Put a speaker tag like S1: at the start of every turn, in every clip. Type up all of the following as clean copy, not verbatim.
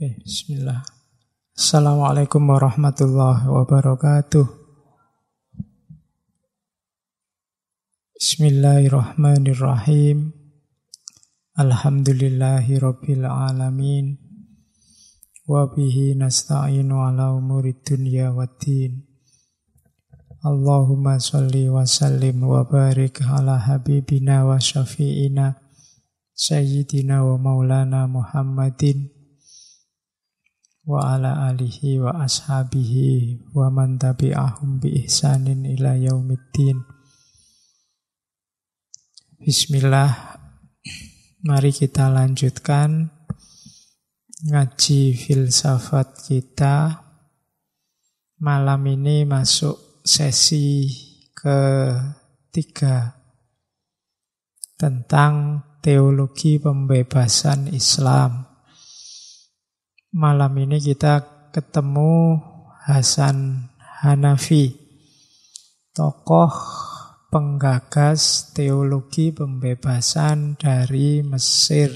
S1: Oke, bismillah. Assalamualaikum warahmatullahi wabarakatuh. Bismillahirrahmanirrahim. Alhamdulillahi rabbil alamin. Wa bihi nasta'inu ala umurid dunya waddin. Allahumma sholli wa sallim wa barik ala habibina wa syafi'ina Sayyidina wa maulana Muhammadin wa ala alihi wa ashabihi wa man tabi'ahum bi ihsanin ila yaumiddin. Bismillah, mari kita lanjutkan ngaji filsafat kita. Malam ini masuk sesi ketiga tentang teologi pembebasan Islam. Malam ini kita ketemu Hasan Hanafi, tokoh penggagas teologi pembebasan dari Mesir.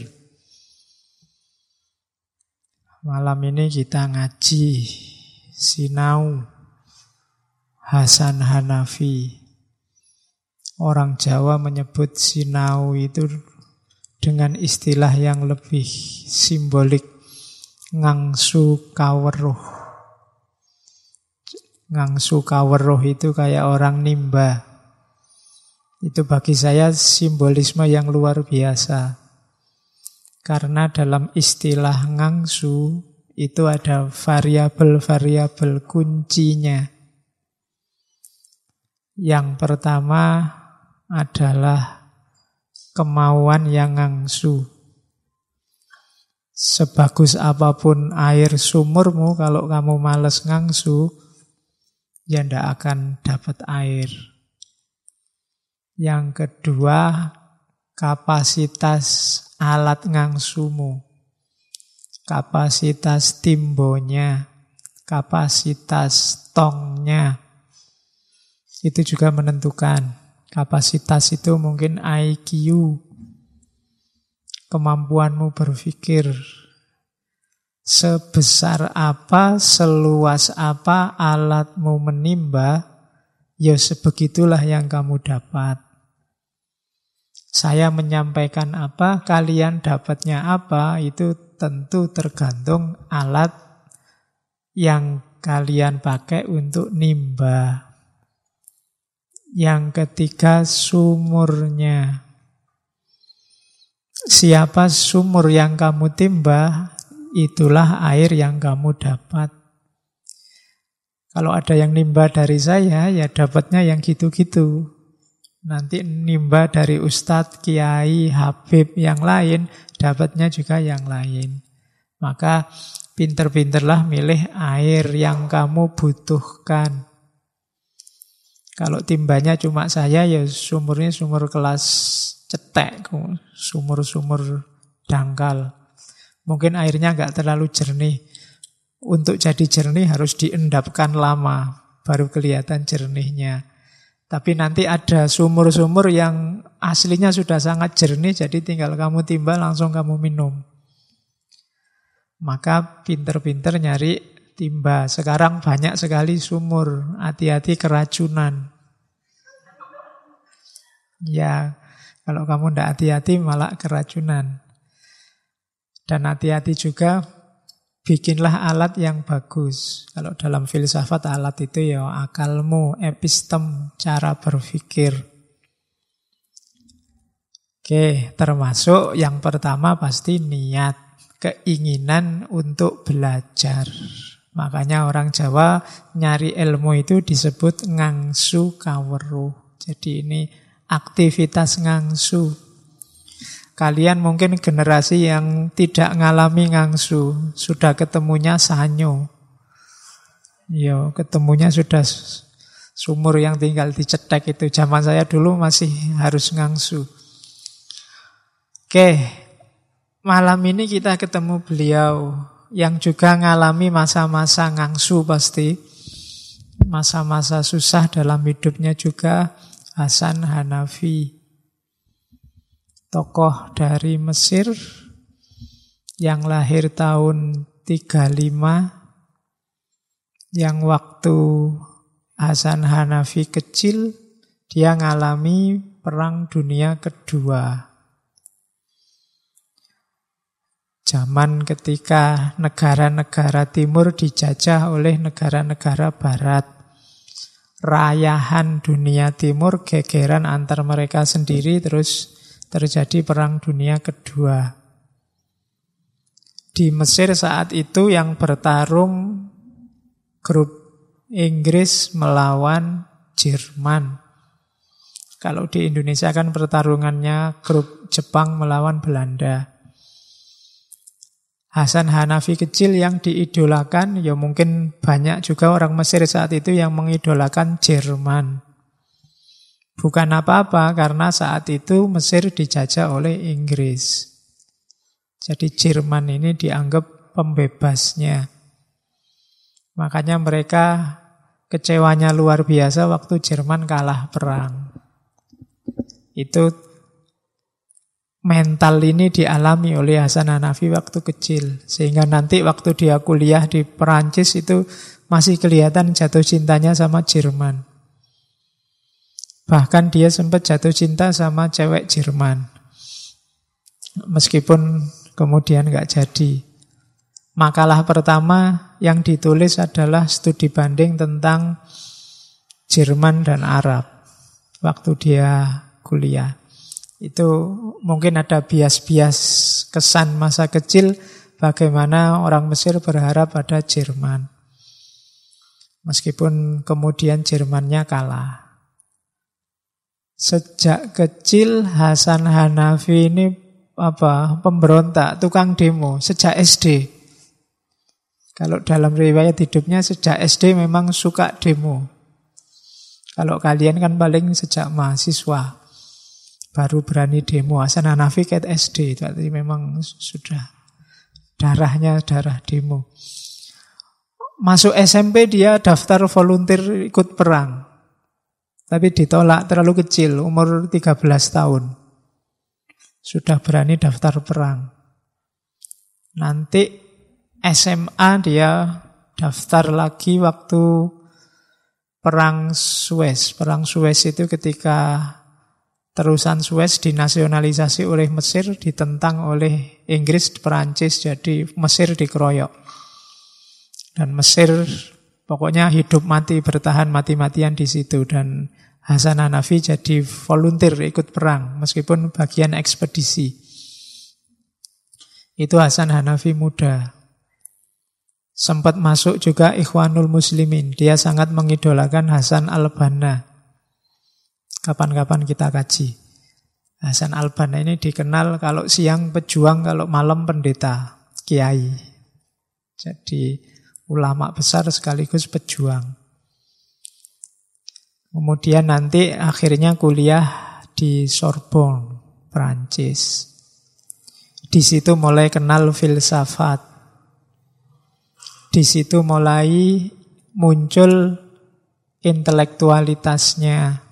S1: Malam ini kita ngaji sinau Hasan Hanafi. Orang Jawa menyebut sinau itu dengan istilah yang lebih simbolik, ngangsu kaweruh. Ngangsu kaweruh itu kayak orang nimba. Itu bagi saya simbolisme yang luar biasa. Karena dalam istilah ngangsu itu ada variabel-variabel kuncinya. Yang pertama adalah kemauan yang ngangsu. Sebagus apapun air sumurmu, kalau kamu malas ngangsu, ya ndak akan dapat air. Yang kedua, kapasitas alat ngangsumu. Kapasitas timbonya, kapasitas tongnya. Itu juga menentukan. Kapasitas itu mungkin IQ, kemampuanmu berpikir. Sebesar apa, seluas apa alatmu menimba, ya sebegitulah yang kamu dapat. Saya menyampaikan apa, kalian dapatnya apa, itu tentu tergantung alat yang kalian pakai untuk nimba. Yang ketiga, sumurnya. Siapa sumur yang kamu timba, itulah air yang kamu dapat. Kalau ada yang nimba dari saya, ya dapatnya yang gitu-gitu. Nanti nimba dari ustadz, kiai, habib yang lain, dapatnya juga yang lain. Maka pinter-pinterlah milih air yang kamu butuhkan. Kalau timbanya cuma saya, ya sumurnya sumur kelas cetek, sumur-sumur dangkal. Mungkin airnya nggak terlalu jernih. Untuk jadi jernih harus diendapkan lama, baru kelihatan jernihnya. Tapi nanti ada sumur-sumur yang aslinya sudah sangat jernih, jadi tinggal kamu timba langsung kamu minum. Maka pinter-pinter nyari timba. Sekarang banyak sekali sumur, hati-hati keracunan. Ya, kalau kamu tidak hati-hati malah keracunan. Dan hati-hati juga bikinlah alat yang bagus. Kalau dalam filsafat alat itu ya akalmu, epistem, cara berpikir. Oke, termasuk yang pertama pasti niat, keinginan untuk belajar. Makanya orang Jawa nyari ilmu itu disebut ngangsu kaweruh. Jadi ini aktivitas ngangsu. Kalian mungkin generasi yang tidak ngalami ngangsu, sudah ketemunya sanyo. Yo, ketemunya sudah sumur yang tinggal dicetek itu. Zaman saya dulu masih harus ngangsu. Oke, malam ini kita ketemu beliau yang juga ngalami masa-masa ngangsu pasti. Masa-masa susah dalam hidupnya juga. Hasan Hanafi, tokoh dari Mesir yang lahir tahun yang waktu Hasan Hanafi kecil, dia ngalami Perang Dunia Kedua. Zaman ketika negara-negara timur dijajah oleh negara-negara barat. Rayahan dunia timur, gegeran antar mereka sendiri, terus terjadi Perang Dunia Kedua. Di Mesir saat itu yang bertarung grup Inggris melawan Jerman. Kalau di Indonesia kan pertarungannya grup Jepang melawan Belanda. Hasan Hanafi kecil yang diidolakan, ya mungkin banyak juga orang Mesir saat itu yang mengidolakan Jerman. Bukan apa-apa, karena saat itu Mesir dijajah oleh Inggris. Jadi Jerman ini dianggap pembebasnya. Makanya mereka kecewanya luar biasa waktu Jerman kalah perang. Itu mental ini dialami oleh Hasan Hanafi waktu kecil. Sehingga nanti waktu dia kuliah di Perancis itu masih kelihatan jatuh cintanya sama Jerman. Bahkan dia sempat jatuh cinta sama cewek Jerman. Meskipun kemudian nggak jadi. Makalah pertama yang ditulis adalah studi banding tentang Jerman dan Arab. Waktu dia kuliah. Itu mungkin ada bias-bias kesan masa kecil bagaimana orang Mesir berharap pada Jerman. Meskipun kemudian Jermannya kalah. Sejak kecil Hasan Hanafi ini pemberontak, tukang demo sejak SD. Kalau dalam riwayat hidupnya sejak SD memang suka demo. Kalau kalian kan paling sejak mahasiswa baru berani demo. Hasan Hanafi kayak SD, berarti memang sudah darahnya darah demo. Masuk SMP dia daftar volunteer ikut perang. Tapi ditolak, terlalu kecil, umur 13 tahun. Sudah berani daftar perang. Nanti SMA dia daftar lagi waktu Perang Suez. Perang Suez itu ketika terusan Suez dinasionalisasi oleh Mesir, ditentang oleh Inggris, Perancis, jadi Mesir dikeroyok. Dan Mesir pokoknya hidup mati bertahan mati-matian di situ. Dan Hasan Hanafi jadi volunteer ikut perang, meskipun bagian ekspedisi. Itu Hasan Hanafi muda. Sempat masuk juga Ikhwanul Muslimin. Dia sangat mengidolakan Hasan al-Banna. Kapan-kapan kita kaji. Hasan al-Banna ini dikenal kalau siang pejuang, kalau malam pendeta, kiai. Jadi ulama besar sekaligus pejuang. Kemudian nanti akhirnya kuliah di Sorbonne, Prancis. Di situ mulai kenal filsafat. Di situ mulai muncul intelektualitasnya.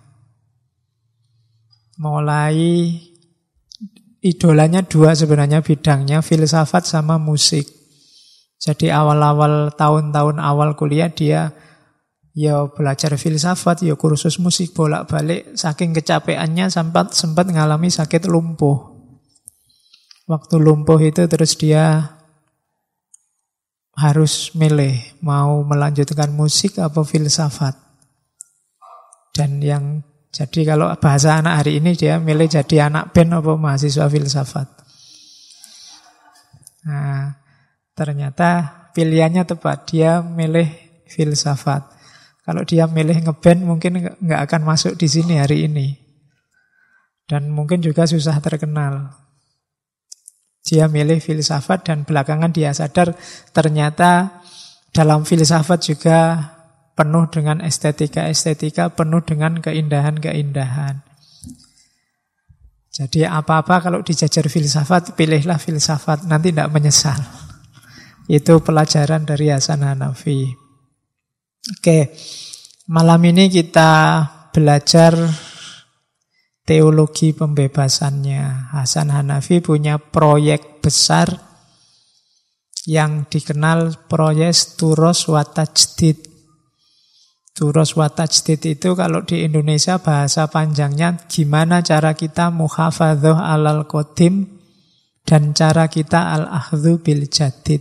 S1: Mulai idolanya dua sebenarnya bidangnya, filsafat sama musik. Jadi awal-awal tahun-tahun awal kuliah dia ya belajar filsafat, ya kursus musik bolak-balik. Saking kecapeannya sempat ngalami sakit lumpuh. Waktu lumpuh itu terus dia harus milih mau melanjutkan musik atau filsafat. Dan jadi kalau bahasa anak hari ini dia milih jadi anak band atau mahasiswa filsafat. Nah, ternyata pilihannya tepat, dia milih filsafat. Kalau dia milih ngeband mungkin nggak akan masuk di sini hari ini. Dan mungkin juga susah terkenal. Dia milih filsafat dan belakangan dia sadar ternyata dalam filsafat juga penuh dengan estetika-estetika, penuh dengan keindahan-keindahan. Jadi apa-apa kalau dijajar filsafat, pilihlah filsafat, nanti tidak menyesal. Itu pelajaran dari Hasan Hanafi. Oke, malam ini kita belajar teologi pembebasannya. Hasan Hanafi punya proyek besar yang dikenal proyek turos wa tajdid. Turos wa tajdid itu kalau di Indonesia bahasa panjangnya gimana cara kita muhafadzah alal qadim dan cara kita al-akhdhu bil jadid.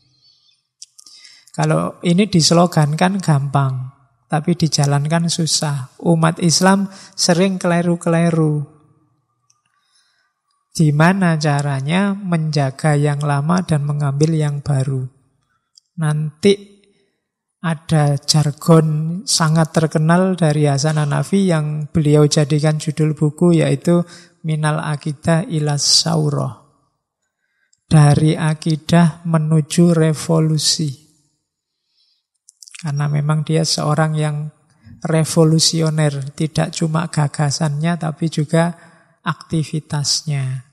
S1: Kalau ini dislogankan gampang, tapi dijalankan susah. Umat Islam sering keliru-keliru. Gimana caranya menjaga yang lama dan mengambil yang baru. Nanti ada jargon sangat terkenal dari Hasan Hanafi yang beliau jadikan judul buku, yaitu Minal Aqidah ilas Saurah. Dari akidah menuju revolusi. Karena memang dia seorang yang revolusioner, tidak cuma gagasannya tapi juga aktivitasnya.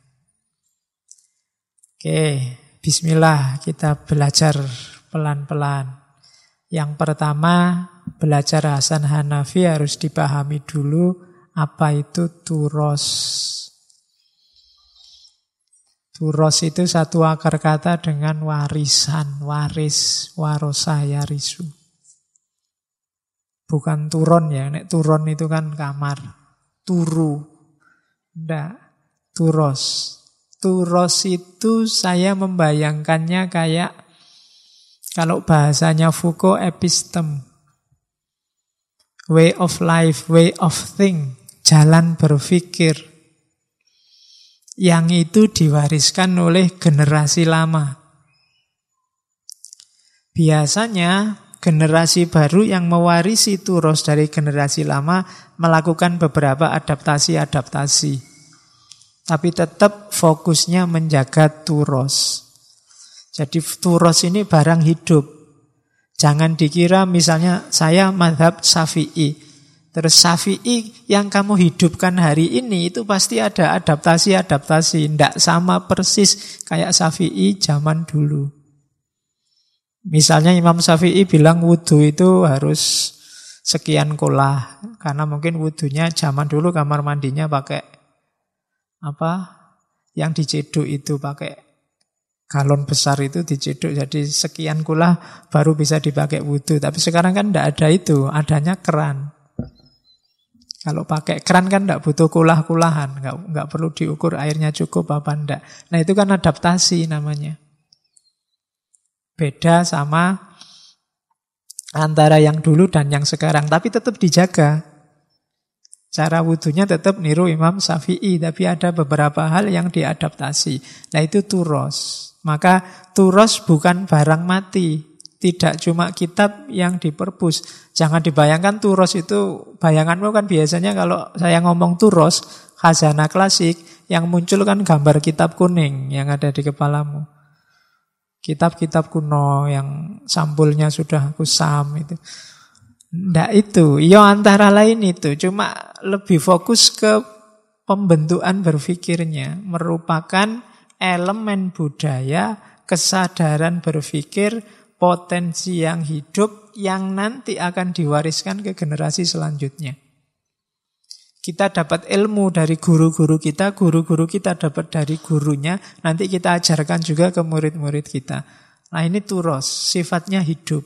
S1: Oke, bismillah, kita belajar pelan-pelan. Yang pertama, belajar Hasan Hanafi harus dipahami dulu apa itu turos. Turos itu satu akar kata dengan warisan, waris, warosa, yarisu. Bukan turon ya, nek turon itu kan kamar. Turu, ndak, turos. Turos itu saya membayangkannya kayak, kalau bahasanya Foucault, episteme. Way of life, way of think, jalan berpikir. Yang itu diwariskan oleh generasi lama. Biasanya generasi baru yang mewarisi turos dari generasi lama melakukan beberapa adaptasi-adaptasi. Tapi tetap fokusnya menjaga turos. Jadi turos ini barang hidup. Jangan dikira misalnya saya mazhab Syafi'i. Terus Syafi'i yang kamu hidupkan hari ini itu pasti ada adaptasi-adaptasi. Tidak sama persis kayak Syafi'i zaman dulu. Misalnya Imam Syafi'i bilang wudu itu harus sekian kolah. Karena mungkin wudunya zaman dulu kamar mandinya pakai apa? Yang diceduk itu pakai galon besar itu diceduk. Jadi sekian kolah baru bisa dipakai wudu. Tapi sekarang kan tidak ada itu. Adanya keran. Kalau pakai keran kan tidak butuh kulah-kulahan. Nggak perlu diukur airnya cukup apa enggak. Nah itu kan adaptasi namanya. Beda sama antara yang dulu dan yang sekarang. Tapi tetap dijaga. Cara wudunya tetap niru Imam Syafi'i. Tapi ada beberapa hal yang diadaptasi. Nah itu turos. Maka turos bukan barang mati. Tidak cuma kitab yang diperpus. Jangan dibayangkan turos itu, bayanganmu kan biasanya kalau saya ngomong turos, khazanah klasik, yang muncul kan gambar kitab kuning yang ada di kepalamu. Kitab-kitab kuno yang sampulnya sudah kusam itu. Nggak itu, ya antara lain itu. Cuma lebih fokus ke pembentukan berpikirnya. Merupakan elemen budaya, kesadaran berpikir, potensi yang hidup yang nanti akan diwariskan ke generasi selanjutnya. Kita dapat ilmu dari guru-guru kita dapat dari gurunya, nanti kita ajarkan juga ke murid-murid kita. Nah ini turos, sifatnya hidup.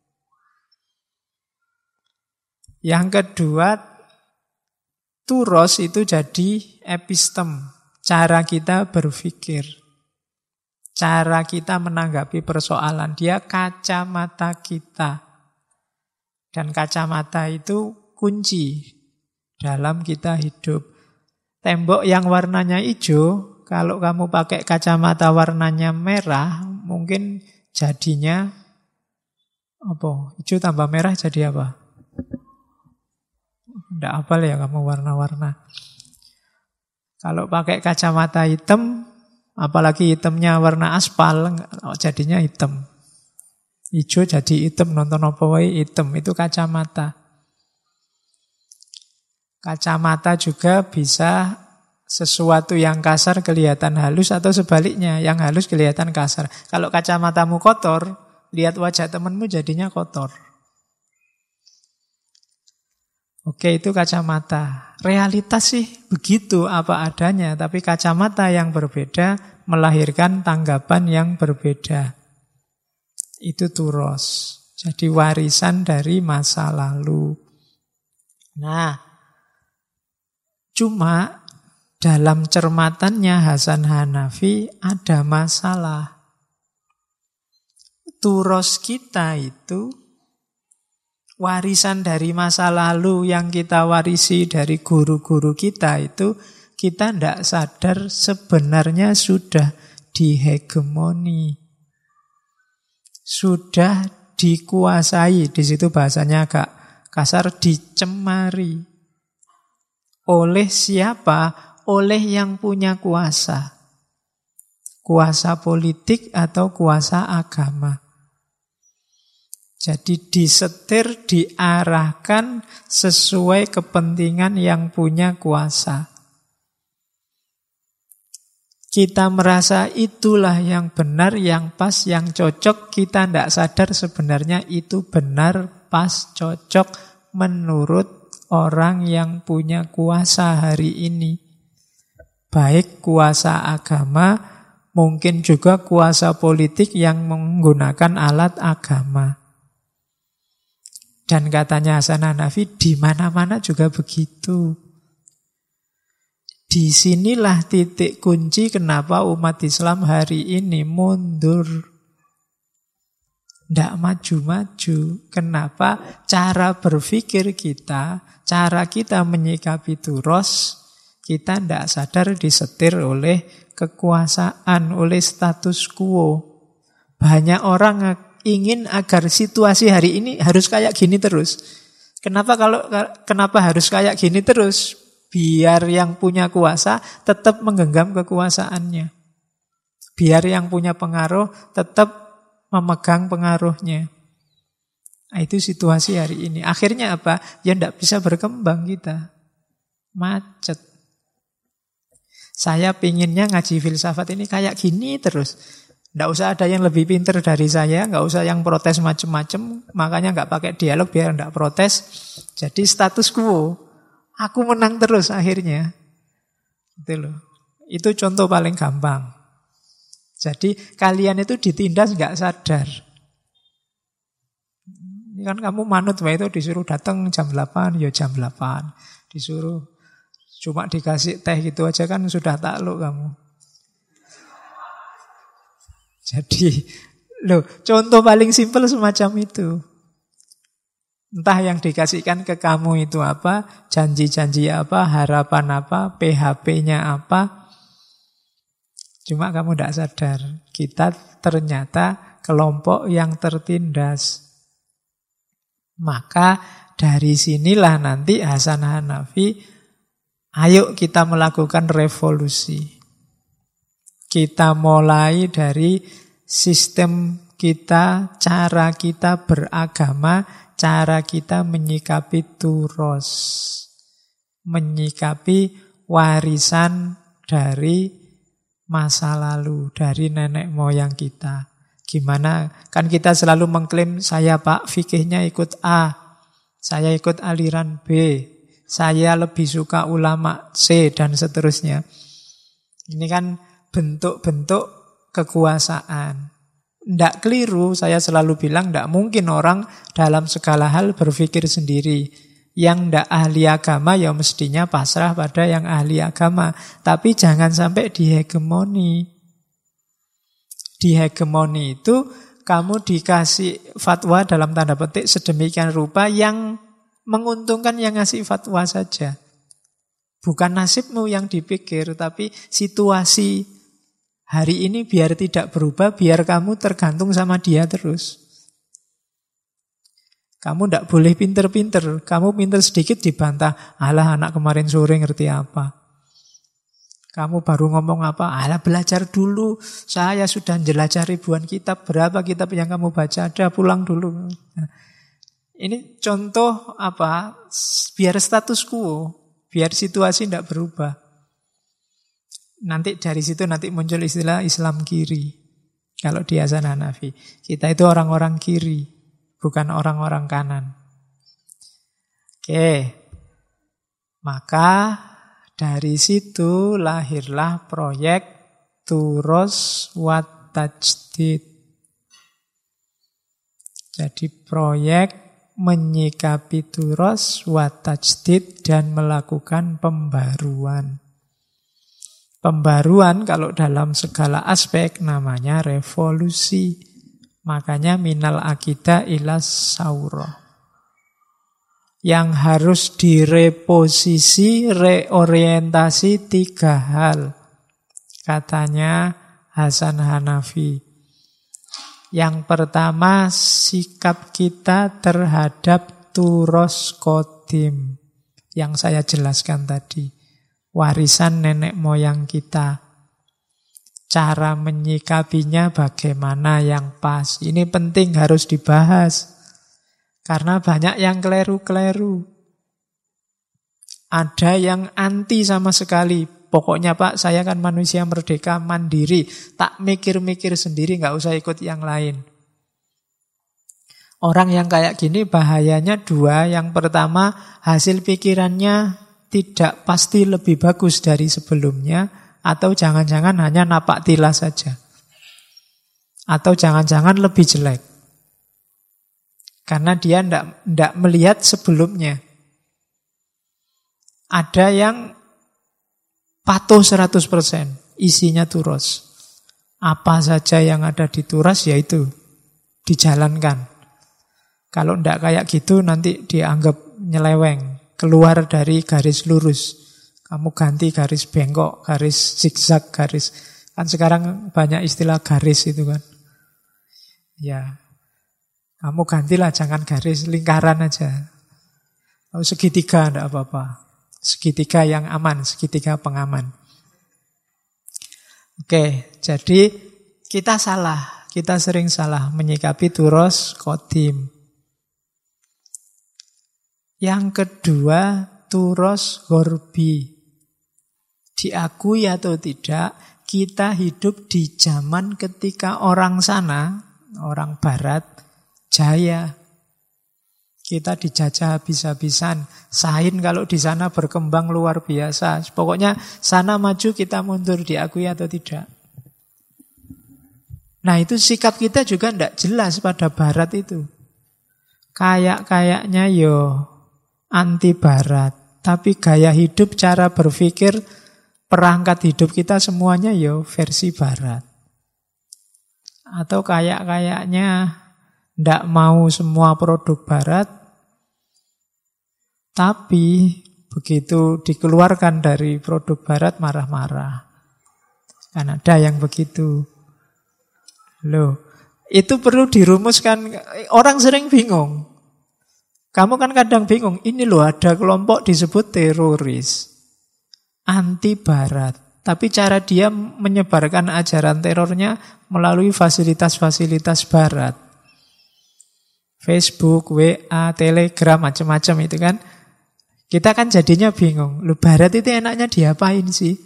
S1: Yang kedua, turos itu jadi episteme, cara kita berpikir. Cara kita menanggapi persoalan, dia kacamata kita. Dan kacamata itu kunci dalam kita hidup. Tembok yang warnanya hijau, kalau kamu pakai kacamata warnanya merah, mungkin jadinya apa? Hijau tambah merah jadi apa? Tidak hafal ya kamu warna-warna. Kalau pakai kacamata hitam, apalagi hitamnya warna aspal, jadinya hitam. Hijau jadi hitam, nonton apa wae hitam, itu kacamata. Kacamata juga bisa sesuatu yang kasar kelihatan halus atau sebaliknya, yang halus kelihatan kasar. Kalau kacamatamu kotor, lihat wajah temanmu jadinya kotor. Oke, itu kacamata. Realitas sih begitu apa adanya, tapi kacamata yang berbeda melahirkan tanggapan yang berbeda. Itu turos. Jadi warisan dari masa lalu. Nah, cuma dalam cermatannya Hasan Hanafi ada masalah. Turos kita itu, warisan dari masa lalu yang kita warisi dari guru-guru kita itu, kita tidak sadar sebenarnya sudah dihegemoni. Sudah dikuasai, di situ bahasanya agak kasar, dicemari. Oleh siapa? Oleh yang punya kuasa. Kuasa politik atau kuasa agama. Jadi disetir, diarahkan sesuai kepentingan yang punya kuasa. Kita merasa itulah yang benar, yang pas, yang cocok. Kita tidak sadar sebenarnya itu benar, pas, cocok menurut orang yang punya kuasa hari ini. Baik kuasa agama, mungkin juga kuasa politik yang menggunakan alat agama. Dan katanya Hasan Hanafi, di mana-mana juga begitu. Disinilah titik kunci kenapa umat Islam hari ini mundur. Tidak maju-maju. Kenapa? Cara berpikir kita, cara kita menyikapi turos, kita tidak sadar disetir oleh kekuasaan, oleh status quo. Banyak orang ingin agar situasi hari ini harus kayak gini terus. Kenapa harus kayak gini terus? Biar yang punya kuasa tetap menggenggam kekuasaannya. Biar yang punya pengaruh tetap memegang pengaruhnya. Nah, itu situasi hari ini. Akhirnya apa? Ya tidak bisa berkembang kita. Macet. Saya pinginnya ngaji filsafat ini kayak gini terus. Tidak usah ada yang lebih pintar dari saya, nggak usah yang protes macem-macem, makanya nggak pakai dialog biar nggak protes. Jadi status quo. Aku menang terus akhirnya. Itu loh. Itu contoh paling gampang. Jadi kalian itu ditindas nggak sadar. Ini kan kamu manut, itu disuruh datang jam 8, ya jam 8. Disuruh cuma dikasih teh gitu aja kan sudah takluk kamu. Jadi, loh, contoh paling simpel semacam itu. Entah yang dikasihkan ke kamu itu apa, janji-janji apa, harapan apa, PHP-nya apa. Cuma kamu tidak sadar, kita ternyata kelompok yang tertindas. Maka dari sinilah nanti Hasan Hanafi, ayo kita melakukan revolusi. Kita mulai dari sistem kita, cara kita beragama, cara kita menyikapi turos, menyikapi warisan dari masa lalu, dari nenek moyang kita. Gimana? Kan kita selalu mengklaim, saya Pak fikihnya ikut A, saya ikut aliran B, saya lebih suka ulama C, dan seterusnya. Ini kan bentuk-bentuk kekuasaan. Tidak keliru, saya selalu bilang tidak mungkin orang dalam segala hal berpikir sendiri. Yang tidak ahli agama ya mestinya pasrah pada yang ahli agama. Tapi jangan sampai dihegemoni. Dihegemoni itu kamu dikasih fatwa dalam tanda petik sedemikian rupa yang menguntungkan yang ngasih fatwa saja. Bukan nasibmu yang dipikir, tapi situasi hari ini biar tidak berubah, biar kamu tergantung sama dia terus. Kamu tidak boleh pinter-pinter. Kamu pinter sedikit dibantah. Alah anak kemarin sore ngerti apa. Kamu baru ngomong apa? Alah belajar dulu. Saya sudah jelajah ribuan kitab. Berapa kitab yang kamu baca? Ada pulang dulu. Nah, ini contoh apa? Biar status quo. Biar situasi tidak berubah. Nanti dari situ nanti muncul istilah Islam kiri. Kalau di Hasan Hanafi, kita itu orang-orang kiri, bukan orang-orang kanan. Oke. Maka dari situ lahirlah proyek Turos wa Tajdid. Jadi proyek menyikapi turos wa tajdid dan melakukan pembaruan. Pembaruan kalau dalam segala aspek namanya revolusi. Makanya minal akidah ila saurah. Yang harus direposisi, reorientasi 3 hal. Katanya Hasan Hanafi. Yang pertama, sikap kita terhadap turos kodim. Yang saya jelaskan tadi. Warisan nenek moyang kita. Cara menyikapinya bagaimana yang pas. Ini penting, harus dibahas. Karena banyak yang keliru-keliru. Ada yang anti sama sekali. Pokoknya Pak, saya kan manusia merdeka, mandiri. Tak mikir-mikir sendiri, nggak usah ikut yang lain. Orang yang kayak gini bahayanya 2. Yang pertama, hasil pikirannya tidak pasti lebih bagus dari sebelumnya. Atau jangan-jangan hanya napak tilas saja. Atau jangan-jangan lebih jelek. Karena dia tidak melihat sebelumnya. Ada yang patuh 100%, isinya turos. Apa saja yang ada di turos, yaitu dijalankan. Kalau tidak kayak gitu, nanti dianggap nyeleweng. Keluar dari garis lurus. Kamu ganti garis bengkok, garis zigzag, garis. Kan sekarang banyak istilah garis itu kan. Ya, kamu gantilah, jangan garis, lingkaran aja. Kalau segitiga tidak apa-apa. Segitiga yang aman, segitiga pengaman. Oke, jadi kita salah. Kita sering salah menyikapi turos kodim. Yang kedua, turos gorbi. Diakui atau tidak, kita hidup di zaman ketika orang sana, orang barat, jaya. Kita dijajah habis-habisan. Sain kalau di sana berkembang luar biasa. Pokoknya sana maju, kita mundur, diakui atau tidak. Nah itu sikap kita juga tidak jelas pada barat itu. Kayaknya yo anti barat. Tapi gaya hidup, cara berpikir, perangkat hidup kita semuanya yo versi barat. Atau kayaknya tidak mau semua produk barat, tapi begitu dikeluarkan dari produk barat marah-marah. Kan ada yang begitu. Loh, itu perlu dirumuskan. Orang sering bingung. Kamu kan kadang bingung, ini loh ada kelompok disebut teroris, anti barat. Tapi cara dia menyebarkan ajaran terornya melalui fasilitas-fasilitas barat. Facebook, WA, Telegram, macam-macam itu kan. Kita kan jadinya bingung. Lu barat itu enaknya diapain sih?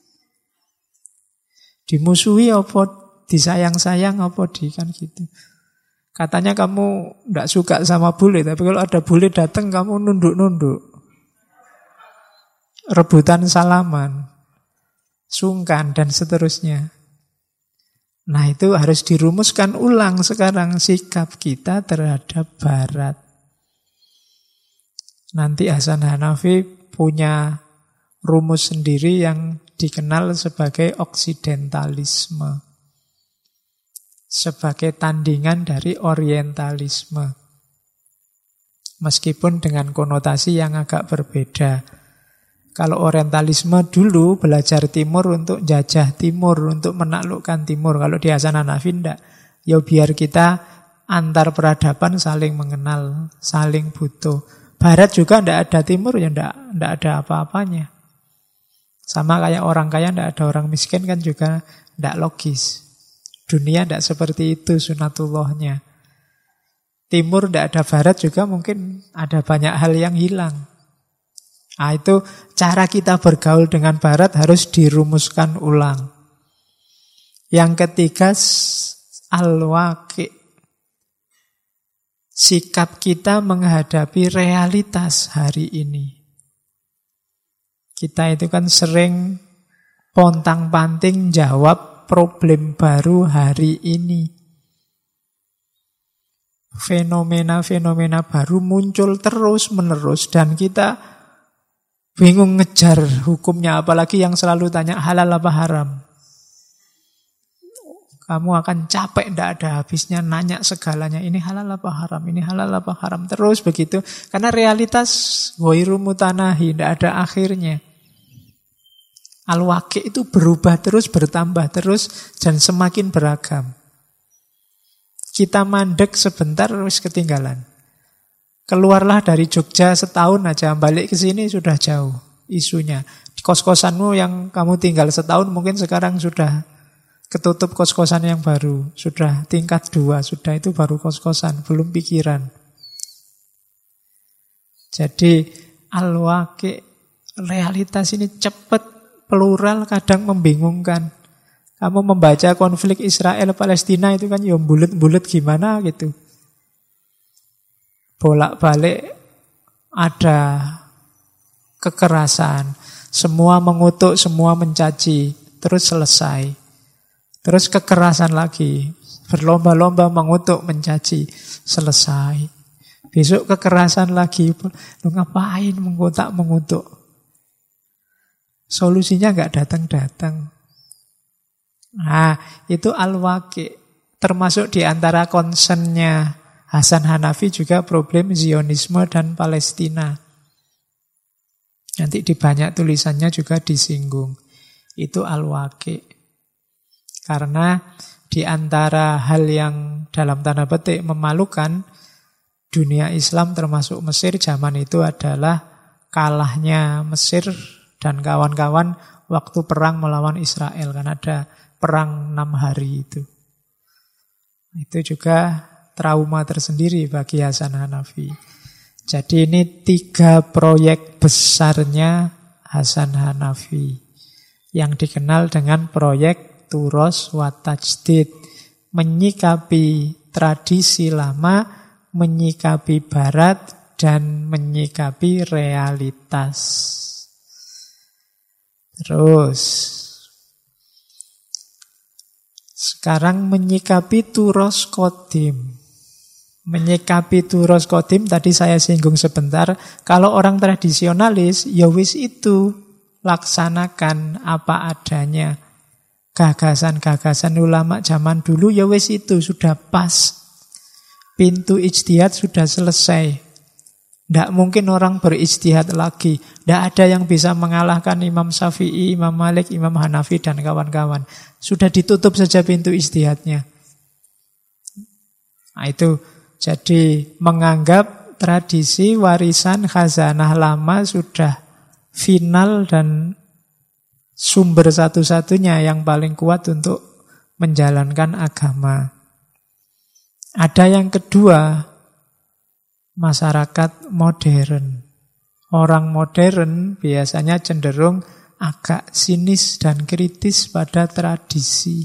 S1: Dimusuhi apa? Disayang-sayang apa? Kan gitu. Katanya kamu tidak suka sama bule, tapi kalau ada bule datang kamu nunduk-nunduk. Rebutan salaman. Sungkan dan seterusnya. Nah itu harus dirumuskan ulang sekarang sikap kita terhadap barat. Nanti Hasan Hanafi punya rumus sendiri yang dikenal sebagai oksidentalisme. Sebagai tandingan dari orientalisme. Meskipun dengan konotasi yang agak berbeda. Kalau orientalisme dulu belajar timur untuk jajah timur, untuk menaklukkan timur. Kalau di Hasan Hanafi enggak. Ya biar kita antar peradaban saling mengenal, saling butuh. Barat juga enggak ada timur, ya enggak ada apa-apanya. Sama kayak orang kaya enggak ada orang miskin kan juga enggak logis. Dunia enggak seperti itu sunatullahnya. Timur enggak ada barat juga mungkin ada banyak hal yang hilang. Nah itu cara kita bergaul dengan barat harus dirumuskan ulang. Yang ketiga, al-waqi'. Sikap kita menghadapi realitas hari ini. Kita itu kan sering pontang-panting jawab problem baru hari ini. fenomena-fenomena baru muncul terus-menerus dan kita bingung ngejar hukumnya, apalagi yang selalu tanya halal apa haram. Kamu akan capek, tidak ada habisnya nanya segalanya, ini halal apa haram, ini halal apa haram, terus begitu. Karena realitas ghairu mutanahi, tidak ada akhirnya. Al-waqi' itu berubah terus, bertambah terus, dan semakin beragam. Kita mandek sebentar, terus ketinggalan. Keluarlah dari Jogja setahun aja, balik ke sini sudah jauh isunya. Kos-kosanmu yang kamu tinggal setahun mungkin sekarang sudah ketutup kos-kosan yang baru. Sudah tingkat 2, sudah itu baru kos-kosan, belum pikiran. Jadi al-waqi', realitas ini cepat, plural, kadang membingungkan. Kamu membaca konflik Israel-Palestina itu kan ya bulet-bulet gimana gitu. Bolak-balik ada kekerasan. Semua mengutuk, semua mencaci. Terus selesai. Terus kekerasan lagi. Berlomba-lomba mengutuk, mencaci. Selesai. Besok kekerasan lagi. Lu ngapain mengutuk? Solusinya nggak datang-datang. Nah, itu al-waqi'. Termasuk di antara concernnya Hasan Hanafi juga problem Zionisme dan Palestina. Nanti di banyak tulisannya juga disinggung. Itu al-waqi'. Karena di antara hal yang dalam tanda petik memalukan, dunia Islam termasuk Mesir zaman itu adalah kalahnya Mesir dan kawan-kawan waktu perang melawan Israel. Kan ada perang 6 hari itu. Itu juga trauma tersendiri bagi Hasan Hanafi. Jadi ini 3 proyek besarnya Hasan Hanafi yang dikenal dengan proyek Turos wa Tajdid, menyikapi tradisi lama, menyikapi barat, dan menyikapi realitas. Terus sekarang menyikapi Turos Qadim. Menyikapi Turos Qadim tadi saya singgung sebentar. Kalau orang tradisionalis, ya wis itu, laksanakan apa adanya. Gagasan-gagasan ulama zaman dulu ya wis itu, sudah pas. Pintu ijtihad sudah selesai. Tidak mungkin orang berijtihad lagi. Tidak ada yang bisa mengalahkan Imam Syafi'i, Imam Malik, Imam Hanafi, dan kawan-kawan. Sudah ditutup saja pintu ijtihadnya. Nah itu. Jadi menganggap tradisi warisan khazanah lama sudah final dan sumber satu-satunya yang paling kuat untuk menjalankan agama. Ada yang kedua, masyarakat modern. Orang modern biasanya cenderung agak sinis dan kritis pada tradisi.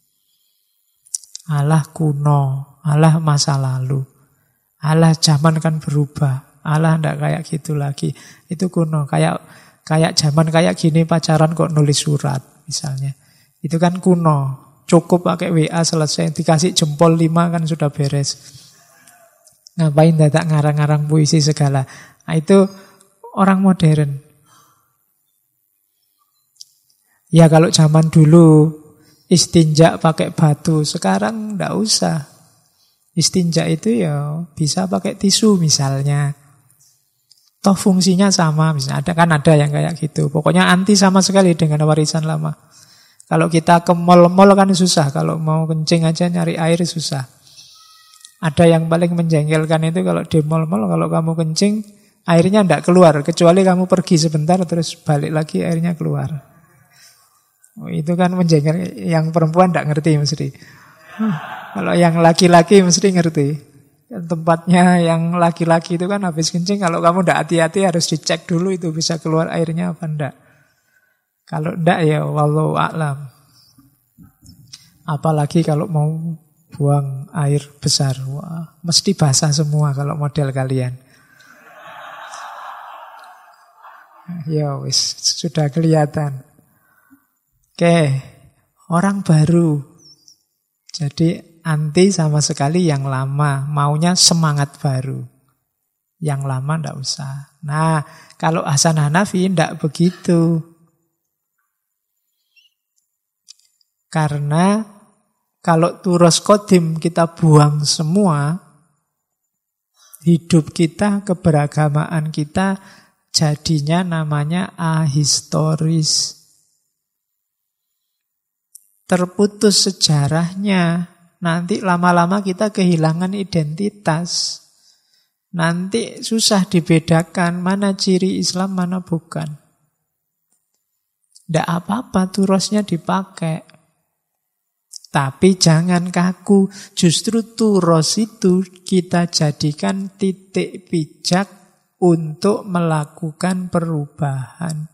S1: Alah kuno, alah masa lalu, alah zaman kan berubah, alah ndak kayak gitu lagi. Itu kuno, kayak zaman kayak gini pacaran kok nulis surat misalnya. Itu kan kuno, cukup pakai WA selesai, dikasih jempol 5 kan sudah beres. Ngapain dadak ngarang-ngarang puisi segala. Nah, itu orang modern. Ya kalau zaman dulu istinja pakai batu, sekarang enggak usah. Istinja itu ya bisa pakai tisu misalnya. Toh fungsinya sama, misalnya ada yang kayak gitu. Pokoknya anti sama sekali dengan warisan lama. Kalau kita ke mall-mall kan susah, kalau mau kencing aja nyari air susah. Ada yang paling menjengkelkan itu kalau di mall-mall, kalau kamu kencing airnya enggak keluar, kecuali kamu pergi sebentar terus balik lagi airnya keluar. Oh, itu kan menjengkel, yang perempuan tidak ngerti mesti. Kalau yang laki-laki mesti ngerti. Tempatnya yang laki-laki itu kan habis kencing, kalau kamu tidak hati-hati harus dicek dulu itu bisa keluar airnya apa enggak. Kalau enggak ya wallahu a'lam. Apalagi kalau mau buang air besar, wah, mesti basah semua kalau model kalian. Ya wis sudah kelihatan. Oke, orang baru. Jadi anti sama sekali yang lama, maunya semangat baru. Yang lama ndak usah. Nah, kalau Hasan Hanafi ndak begitu. Karena kalau turos kodim kita buang semua, hidup kita, keberagamaan kita jadinya namanya ahistoris. Terputus sejarahnya. Nanti lama-lama kita kehilangan identitas. Nanti susah dibedakan mana ciri Islam, mana bukan. Tidak apa-apa turosnya dipakai. Tapi jangan kaku. Justru turos itu kita jadikan titik pijak untuk melakukan perubahan.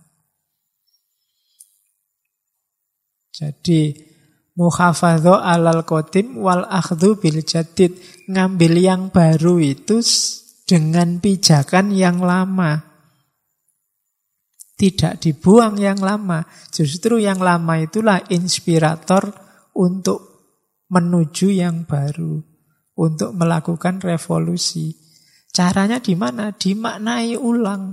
S1: Jadi muhafadzah alal qadim wal akhdhu bil jadid. Ngambil yang baru itu dengan pijakan yang lama. Tidak dibuang yang lama. Justru yang lama itulah inspirator untuk menuju yang baru. Untuk melakukan revolusi. Caranya di mana? Dimaknai ulang.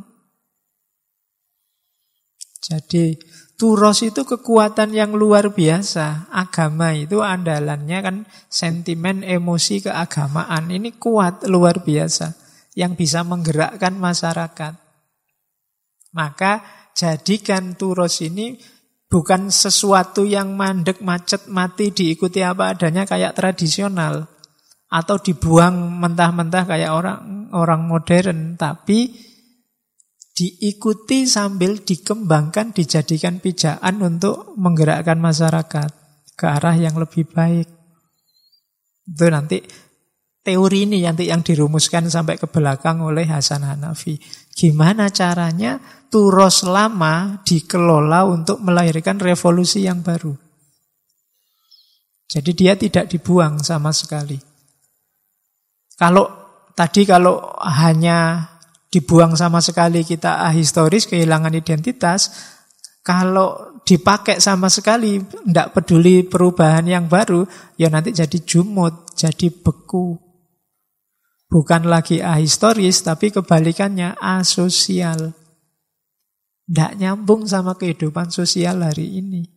S1: Jadi turos itu kekuatan yang luar biasa. Agama itu andalannya kan sentimen, emosi, keagamaan. Ini kuat, luar biasa. Yang bisa menggerakkan masyarakat. Maka jadikan turos ini bukan sesuatu yang mandek, macet, mati, diikuti apa adanya kayak tradisional. Atau dibuang mentah-mentah kayak orang modern. Tapi diikuti sambil dikembangkan, dijadikan pijakan untuk menggerakkan masyarakat ke arah yang lebih baik. Itu nanti teori ini nanti yang dirumuskan sampai ke belakang oleh Hasan Hanafi. Gimana caranya turos lama dikelola untuk melahirkan revolusi yang baru. Jadi dia tidak dibuang sama sekali. Kalau hanya dibuang sama sekali kita ahistoris, kehilangan identitas. Kalau dipakai sama sekali, tidak peduli perubahan yang baru, ya nanti jadi jumud, jadi beku. Bukan lagi ahistoris, tapi kebalikannya asosial. Tidak nyambung sama kehidupan sosial hari ini.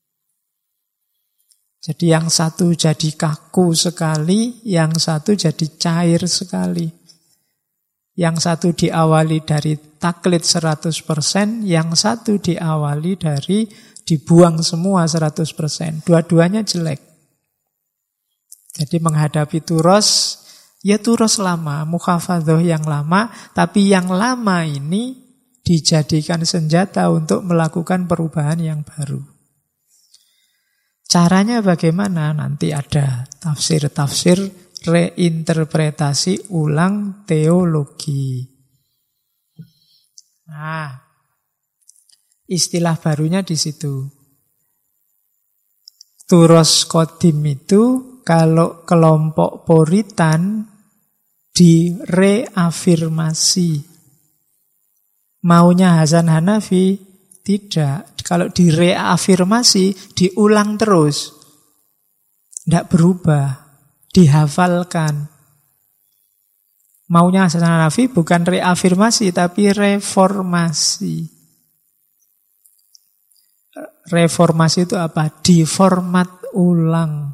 S1: Jadi yang satu jadi kaku sekali, yang satu jadi cair sekali. Yang satu diawali dari taklid 100%, yang satu diawali dari dibuang semua 100%. Dua-duanya jelek. Jadi menghadapi turos, ya turos lama, muhafadzah yang lama, tapi yang lama ini dijadikan senjata untuk melakukan perubahan yang baru. Caranya bagaimana? Nanti ada tafsir-tafsir, reinterpretasi ulang teologi. Nah, istilah barunya di situ. Turos kodim itu kalau kelompok Puritan direafirmasi. Maunya Hasan Hanafi tidak. Kalau direafirmasi, diulang terus. Tidak berubah. Dihafalkan. Maunya Hasan Hanafi bukan reafirmasi, tapi reformasi. Reformasi itu apa? Diformat ulang.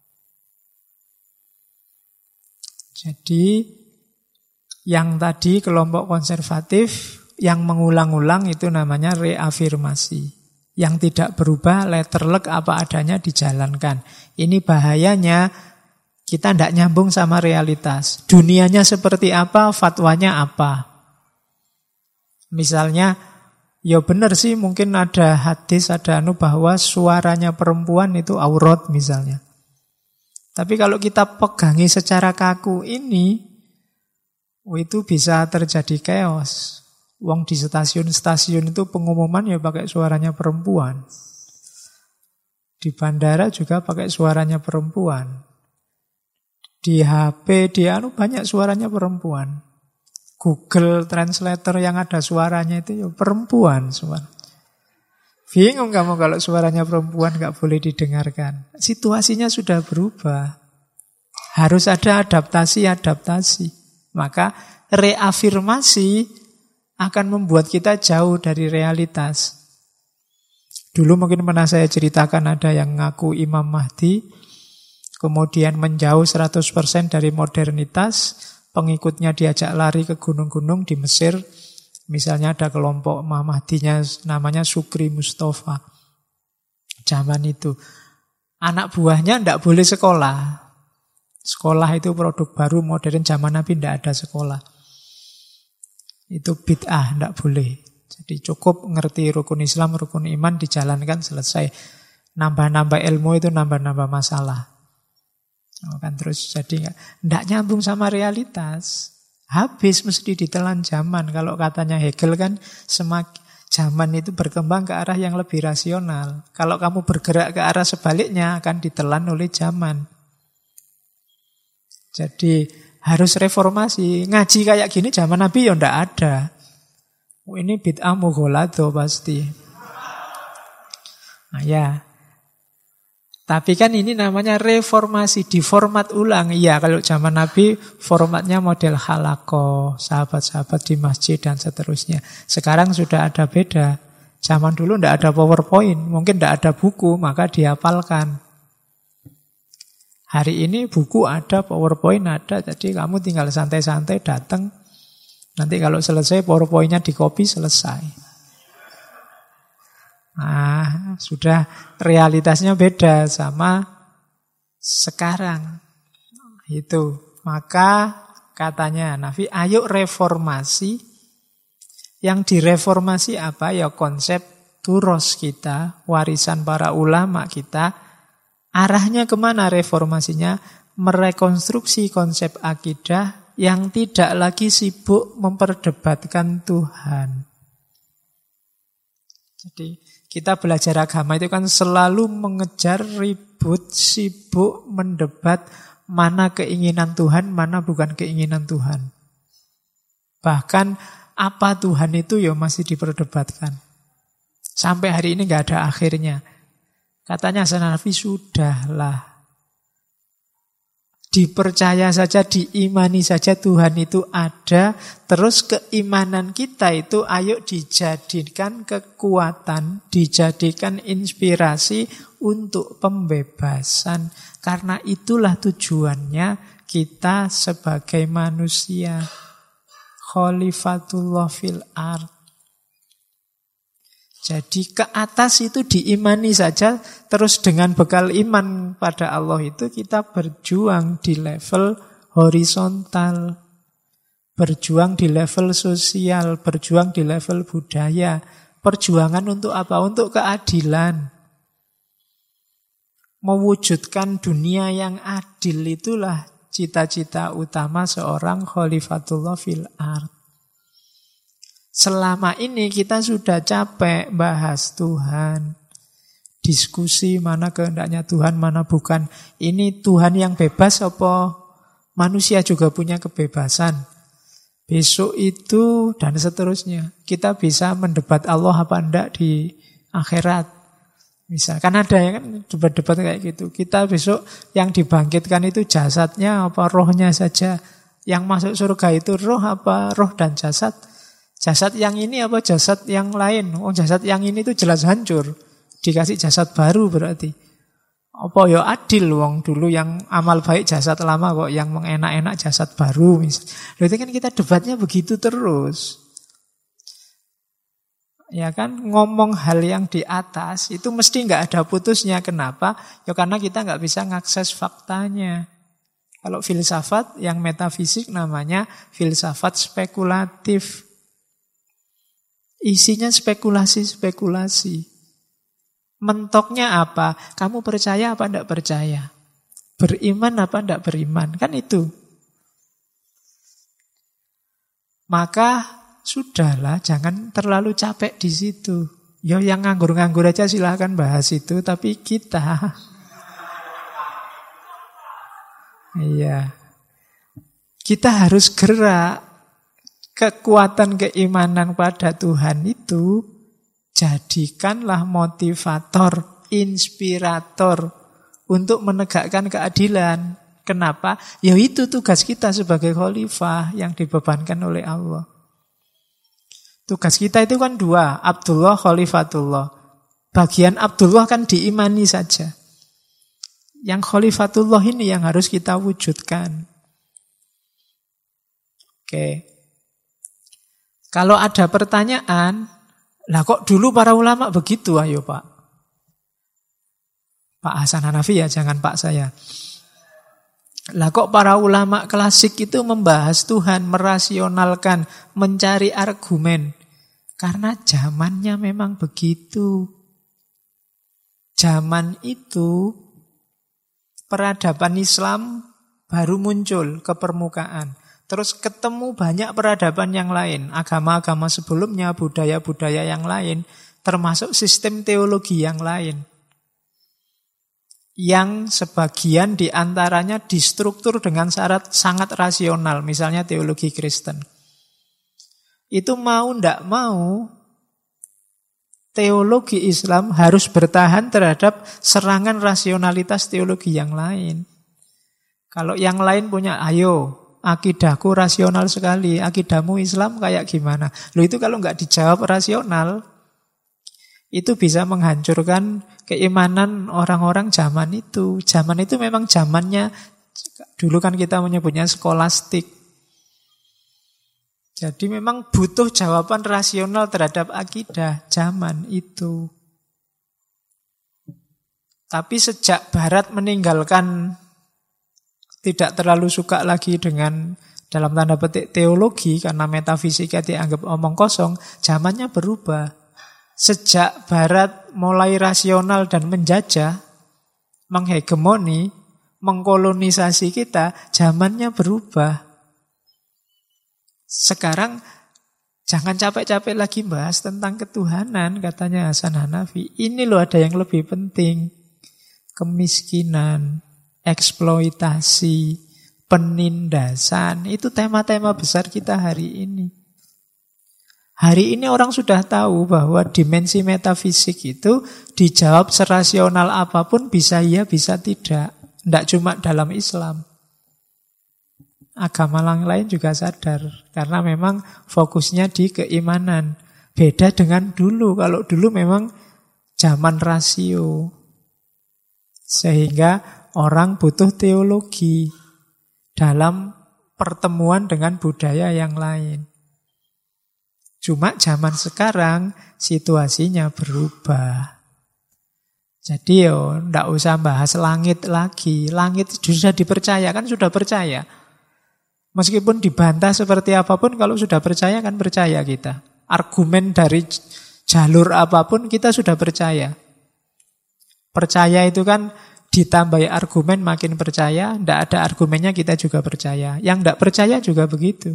S1: Jadi yang tadi kelompok konservatif yang mengulang-ulang itu namanya reafirmasi. Yang tidak berubah, letterlek apa adanya dijalankan. Ini bahayanya kita tidak nyambung sama realitas. Dunianya seperti apa, fatwanya apa. Misalnya, ya benar sih mungkin ada hadis, ada bahwa suaranya perempuan itu aurat misalnya. Tapi kalau kita pegangi secara kaku ini, itu bisa terjadi chaos. Wong di stasiun-stasiun itu pengumuman ya pakai suaranya perempuan. Di bandara juga pakai suaranya perempuan. Di HP, banyak suaranya perempuan. Google Translator yang ada suaranya itu ya perempuan semua. Bingung kamu kalau suaranya perempuan gak boleh didengarkan. Situasinya sudah berubah. Harus ada adaptasi-adaptasi. Maka reafirmasi akan membuat kita jauh dari realitas. Dulu mungkin pernah saya ceritakan ada yang ngaku Imam Mahdi, kemudian menjauh 100% dari modernitas, pengikutnya diajak lari ke gunung-gunung di Mesir. Misalnya ada kelompok Mahdinya namanya Sukri Mustafa. Zaman itu. Anak buahnya tidak boleh sekolah. Sekolah itu produk baru modern, zaman Nabi tidak ada sekolah. Itu bid'ah, tidak boleh. Jadi cukup ngerti rukun Islam, rukun iman, dijalankan, selesai. Nambah-nambah ilmu itu nambah-nambah masalah. Kan terus jadi tidak nyambung sama realitas. Habis mesti ditelan zaman. Kalau katanya Hegel kan semakin zaman itu berkembang ke arah yang lebih rasional. Kalau kamu bergerak ke arah sebaliknya akan ditelan oleh zaman. Jadi harus reformasi. Ngaji kayak gini zaman Nabi ya ndak ada. Ini bid'ah mughaladzah pasti. Nah ya. Tapi kan ini namanya reformasi, diformat ulang. Iya, kalau zaman Nabi formatnya model halaqah, sahabat-sahabat di masjid dan seterusnya. Sekarang sudah ada beda. Zaman dulu ndak ada PowerPoint, mungkin ndak ada buku, maka dihafalkan. Hari ini buku ada, PowerPoint ada, jadi kamu tinggal santai-santai datang. Nanti kalau selesai PowerPoint-nya di-copy, selesai. Nah, sudah realitasnya beda sama sekarang. Itu. Maka katanya Nabi, ayo reformasi. Yang direformasi apa? Ya konsep turos kita, warisan para ulama kita. Arahnya kemana reformasinya? Merekonstruksi konsep akidah yang tidak lagi sibuk memperdebatkan Tuhan. Jadi kita belajar agama itu kan selalu mengejar ribut, sibuk mendebat mana keinginan Tuhan, mana bukan keinginan Tuhan. Bahkan apa Tuhan itu ya masih diperdebatkan. Sampai hari ini nggak ada akhirnya. Katanya Nabi, sudahlah. Dipercaya saja, diimani saja Tuhan itu ada. Terus keimanan kita itu ayo dijadikan kekuatan, dijadikan inspirasi untuk pembebasan. Karena itulah tujuannya kita sebagai manusia. Khalifatullah fil ard. Jadi ke atas itu diimani saja, terus dengan bekal iman pada Allah itu kita berjuang di level horizontal, berjuang di level sosial, berjuang di level budaya. Perjuangan untuk apa? Untuk keadilan. Mewujudkan dunia yang adil itulah cita-cita utama seorang khalifatullah fil ard. Selama ini kita sudah capek bahas Tuhan. Diskusi mana kehendaknya Tuhan, mana bukan. Ini Tuhan yang bebas apa manusia juga punya kebebasan. Besok itu dan seterusnya. Kita bisa mendebat Allah apa enggak di akhirat. Misalkan ada yang kan debat-debat kayak gitu. Kita besok yang dibangkitkan itu jasadnya apa rohnya saja. Yang masuk surga itu roh apa roh dan jasad. Jasad yang ini apa jasad yang lain? Oh, jasad yang ini itu jelas hancur. Dikasih jasad baru berarti. Apa ya adil wong dulu yang amal baik jasad lama kok yang mengenak-enak jasad baru misalnya. Berarti kan kita debatnya begitu terus. Ya kan, ngomong hal yang di atas itu mesti nggak ada putusnya. Kenapa? Ya karena kita nggak bisa ngakses faktanya. Kalau filsafat yang metafisik namanya filsafat spekulatif. Isinya spekulasi-spekulasi. Mentoknya apa? Kamu percaya apa tidak percaya? Beriman apa tidak beriman? Kan itu. Maka sudahlah, jangan terlalu capek di situ. Yo yang nganggur-nganggur aja silahkan bahas itu, tapi kita, iya, kita harus gerak. Kekuatan keimanan pada Tuhan itu jadikanlah motivator, inspirator untuk menegakkan keadilan. Kenapa? Ya itu tugas kita sebagai khalifah yang dibebankan oleh Allah. Tugas kita itu kan dua, Abdullah, Khalifatullah. Bagian Abdullah kan diimani saja. Yang Khalifatullah ini yang harus kita wujudkan. Oke. Kalau ada pertanyaan, lah kok dulu para ulama begitu, ayo Pak. Pak Hasan Hanafi ya, jangan Pak saya. Lah kok para ulama klasik itu membahas Tuhan, merasionalkan, mencari argumen. Karena zamannya memang begitu. Zaman itu peradaban Islam baru muncul ke permukaan. Terus ketemu banyak peradaban yang lain. Agama-agama sebelumnya, budaya-budaya yang lain. Termasuk sistem teologi yang lain. Yang sebagian diantaranya distruktur dengan syarat sangat rasional, misalnya teologi Kristen. Itu mau ndak mau, teologi Islam harus bertahan terhadap serangan rasionalitas teologi yang lain. Kalau yang lain punya, ayo, akidahku rasional sekali, akidahmu Islam kayak gimana? Loh itu kalau nggak dijawab rasional, itu bisa menghancurkan keimanan orang-orang zaman itu. Zaman itu memang zamannya, dulu kan kita menyebutnya skolastik. Jadi memang butuh jawaban rasional terhadap akidah zaman itu. Tapi sejak Barat meninggalkan, tidak terlalu suka lagi dengan dalam tanda petik teologi, karena metafisika dianggap omong kosong, zamannya berubah. Sejak Barat mulai rasional dan menjajah, menghegemoni, mengkolonisasi kita, zamannya berubah. Sekarang jangan capek-capek lagi bahas tentang ketuhanan, katanya Hasan Hanafi. Ini loh ada yang lebih penting. Kemiskinan, eksploitasi, penindasan, itu tema-tema besar kita hari ini. Hari ini orang sudah tahu bahwa dimensi metafisik itu dijawab serasional apapun, bisa iya, bisa tidak. Tidak cuma dalam Islam. Agama lain juga sadar. Karena memang fokusnya di keimanan. Beda dengan dulu. Kalau dulu memang zaman rasio. Sehingga orang butuh teologi dalam pertemuan dengan budaya yang lain. Cuma zaman sekarang situasinya berubah. Jadi ndak usah bahas langit lagi. Langit sudah dipercaya, kan sudah percaya. Meskipun dibantah seperti apapun, kalau sudah percaya kan percaya kita. Argumen dari jalur apapun kita sudah percaya. Percaya itu kan ditambahi argumen makin percaya, ndak ada argumennya kita juga percaya. Yang ndak percaya juga begitu.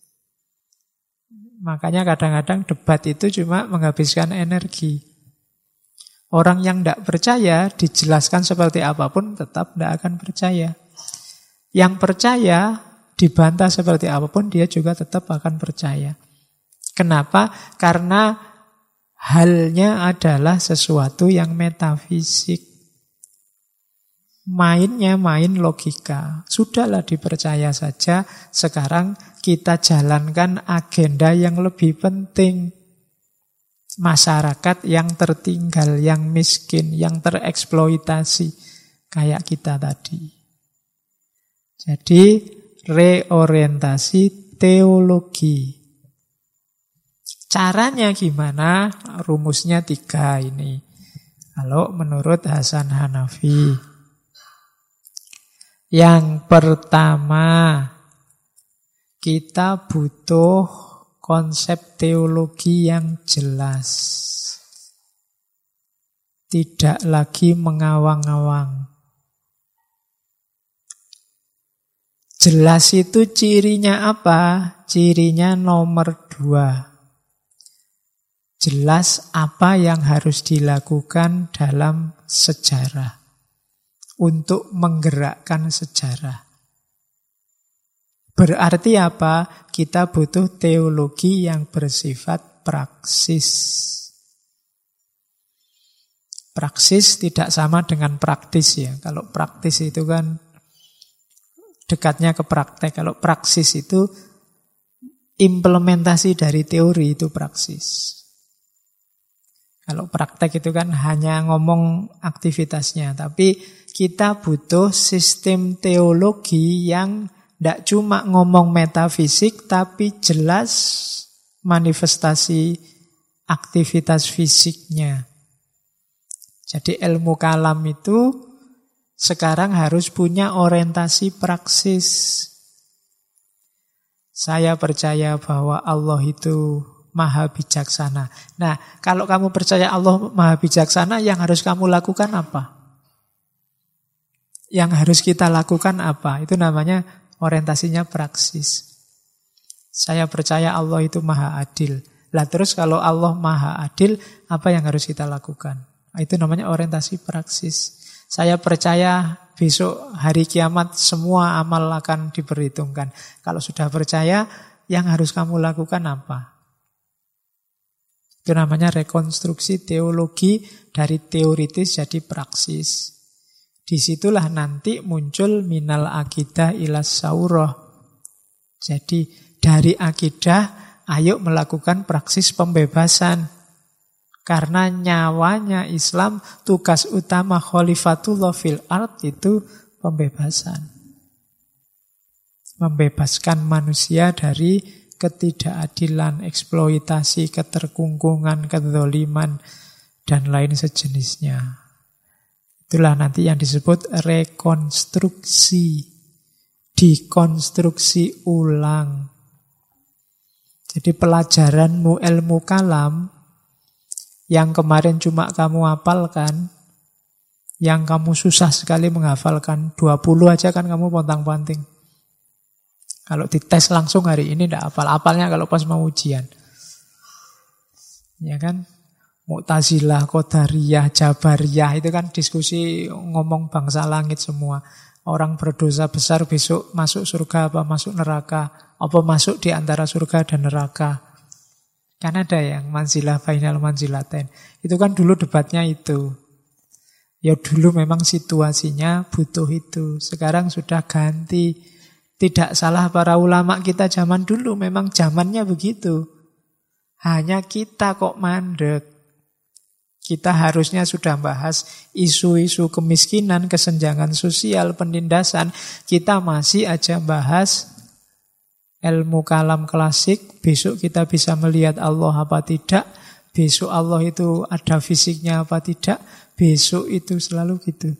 S1: Makanya kadang-kadang debat itu cuma menghabiskan energi. Orang yang tidak percaya dijelaskan seperti apapun tetap tidak akan percaya. Yang percaya dibantah seperti apapun dia juga tetap akan percaya. Kenapa? Karena halnya adalah sesuatu yang metafisik. Mainnya main logika. Sudahlah dipercaya saja. Sekarang kita jalankan agenda yang lebih penting. Masyarakat yang tertinggal, yang miskin, yang tereksploitasi. Kayak kita tadi. Jadi reorientasi teologi. Caranya gimana? Rumusnya 3 ini. Kalau menurut Hasan Hanafi. Yang pertama, kita butuh konsep teologi yang jelas. Tidak lagi mengawang-awang. Jelas itu cirinya apa? Cirinya nomor 2. Jelas apa yang harus dilakukan dalam sejarah. Untuk menggerakkan sejarah. Berarti apa? Kita butuh teologi yang bersifat praksis. Praksis tidak sama dengan praktis ya. Kalau praktis itu kan dekatnya ke praktek. Kalau praksis itu implementasi dari teori, itu praksis. Kalau praktek itu kan hanya ngomong aktivitasnya. Tapi kita butuh sistem teologi yang tidak cuma ngomong metafisik, tapi jelas manifestasi aktivitas fisiknya. Jadi ilmu kalam itu sekarang harus punya orientasi praksis. Saya percaya bahwa Allah itu Maha bijaksana. Nah, kalau kamu percaya Allah Maha bijaksana, yang harus kamu lakukan apa? Yang harus kita lakukan apa? Itu namanya orientasinya praksis. Saya percaya Allah itu Maha adil. Lah terus kalau Allah Maha adil, apa yang harus kita lakukan? Itu namanya orientasi praksis. Saya percaya besok hari kiamat semua amal akan diperhitungkan. Kalau sudah percaya, yang harus kamu lakukan apa? Itu namanya rekonstruksi teologi dari teoritis jadi praksis. Disitulah nanti muncul minal akidah ilas saurah. Jadi dari akidah, ayo melakukan praksis pembebasan. Karena nyawanya Islam, tugas utama khalifatullah fil ard itu pembebasan. Membebaskan manusia dari ketidakadilan, eksploitasi, keterkungkungan, kedzaliman, dan lain sejenisnya. Itulah nanti yang disebut rekonstruksi, dikonstruksi ulang. Jadi pelajaranmu ilmu kalam, yang kemarin cuma kamu hafalkan, yang kamu susah sekali menghafalkan, 20 aja kan kamu pontang-panting. Kalau dites langsung hari ini tidak hafal. Hafalnya kalau pas mau ujian. Ya kan? Mu'tazilah, Qadariyah, Jabariyah itu kan diskusi ngomong bangsa langit semua. Orang berdosa besar besok masuk surga apa masuk neraka? Apa masuk di antara surga dan neraka? Kan ada yang manzilah final manzilaten. Itu kan dulu debatnya itu. Ya dulu memang situasinya butuh itu. Sekarang sudah ganti. Tidak salah para ulama kita zaman dulu, memang zamannya begitu. Hanya kita kok mandek. Kita harusnya sudah bahas isu-isu kemiskinan, kesenjangan sosial, penindasan. Kita masih aja bahas ilmu kalam klasik. Besok kita bisa melihat Allah apa tidak. Besok Allah itu ada fisiknya apa tidak. Besok itu selalu gitu.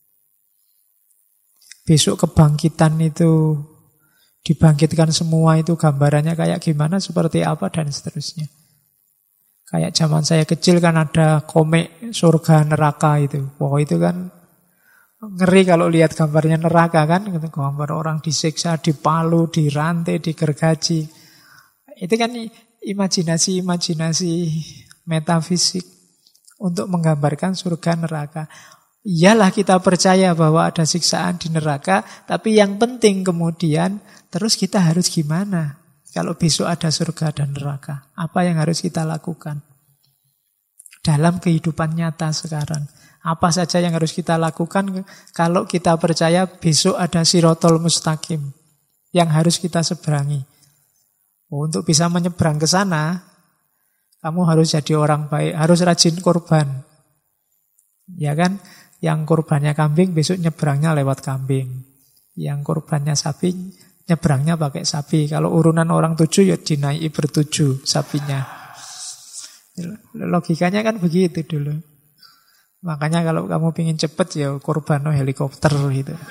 S1: Besok kebangkitan itu dibangkitkan semua itu gambarannya kayak gimana, seperti apa, dan seterusnya. Kayak zaman saya kecil kan ada komik surga neraka itu. Wah itu kan ngeri kalau lihat gambarnya neraka kan. Gambar orang disiksa, dipalu, dirantai, digergaji. Itu kan imajinasi-imajinasi metafisik untuk menggambarkan surga neraka. Iyalah kita percaya bahwa ada siksaan di neraka, tapi yang penting kemudian terus kita harus gimana kalau besok ada surga dan neraka? Apa yang harus kita lakukan dalam kehidupan nyata sekarang? Apa saja yang harus kita lakukan kalau kita percaya besok ada Sirotol Mustaqim yang harus kita seberangi? Untuk bisa menyeberang ke sana, kamu harus jadi orang baik, harus rajin korban. Ya kan? Yang kurbannya kambing besok nyebrangnya lewat kambing. Yang kurbannya sapi nyebrangnya pakai sapi. Kalau urunan orang 7 ya dinaiki ber-7 sapinya. Logikanya kan begitu dulu. Makanya kalau kamu pingin cepet ya kurban helikopter gitu.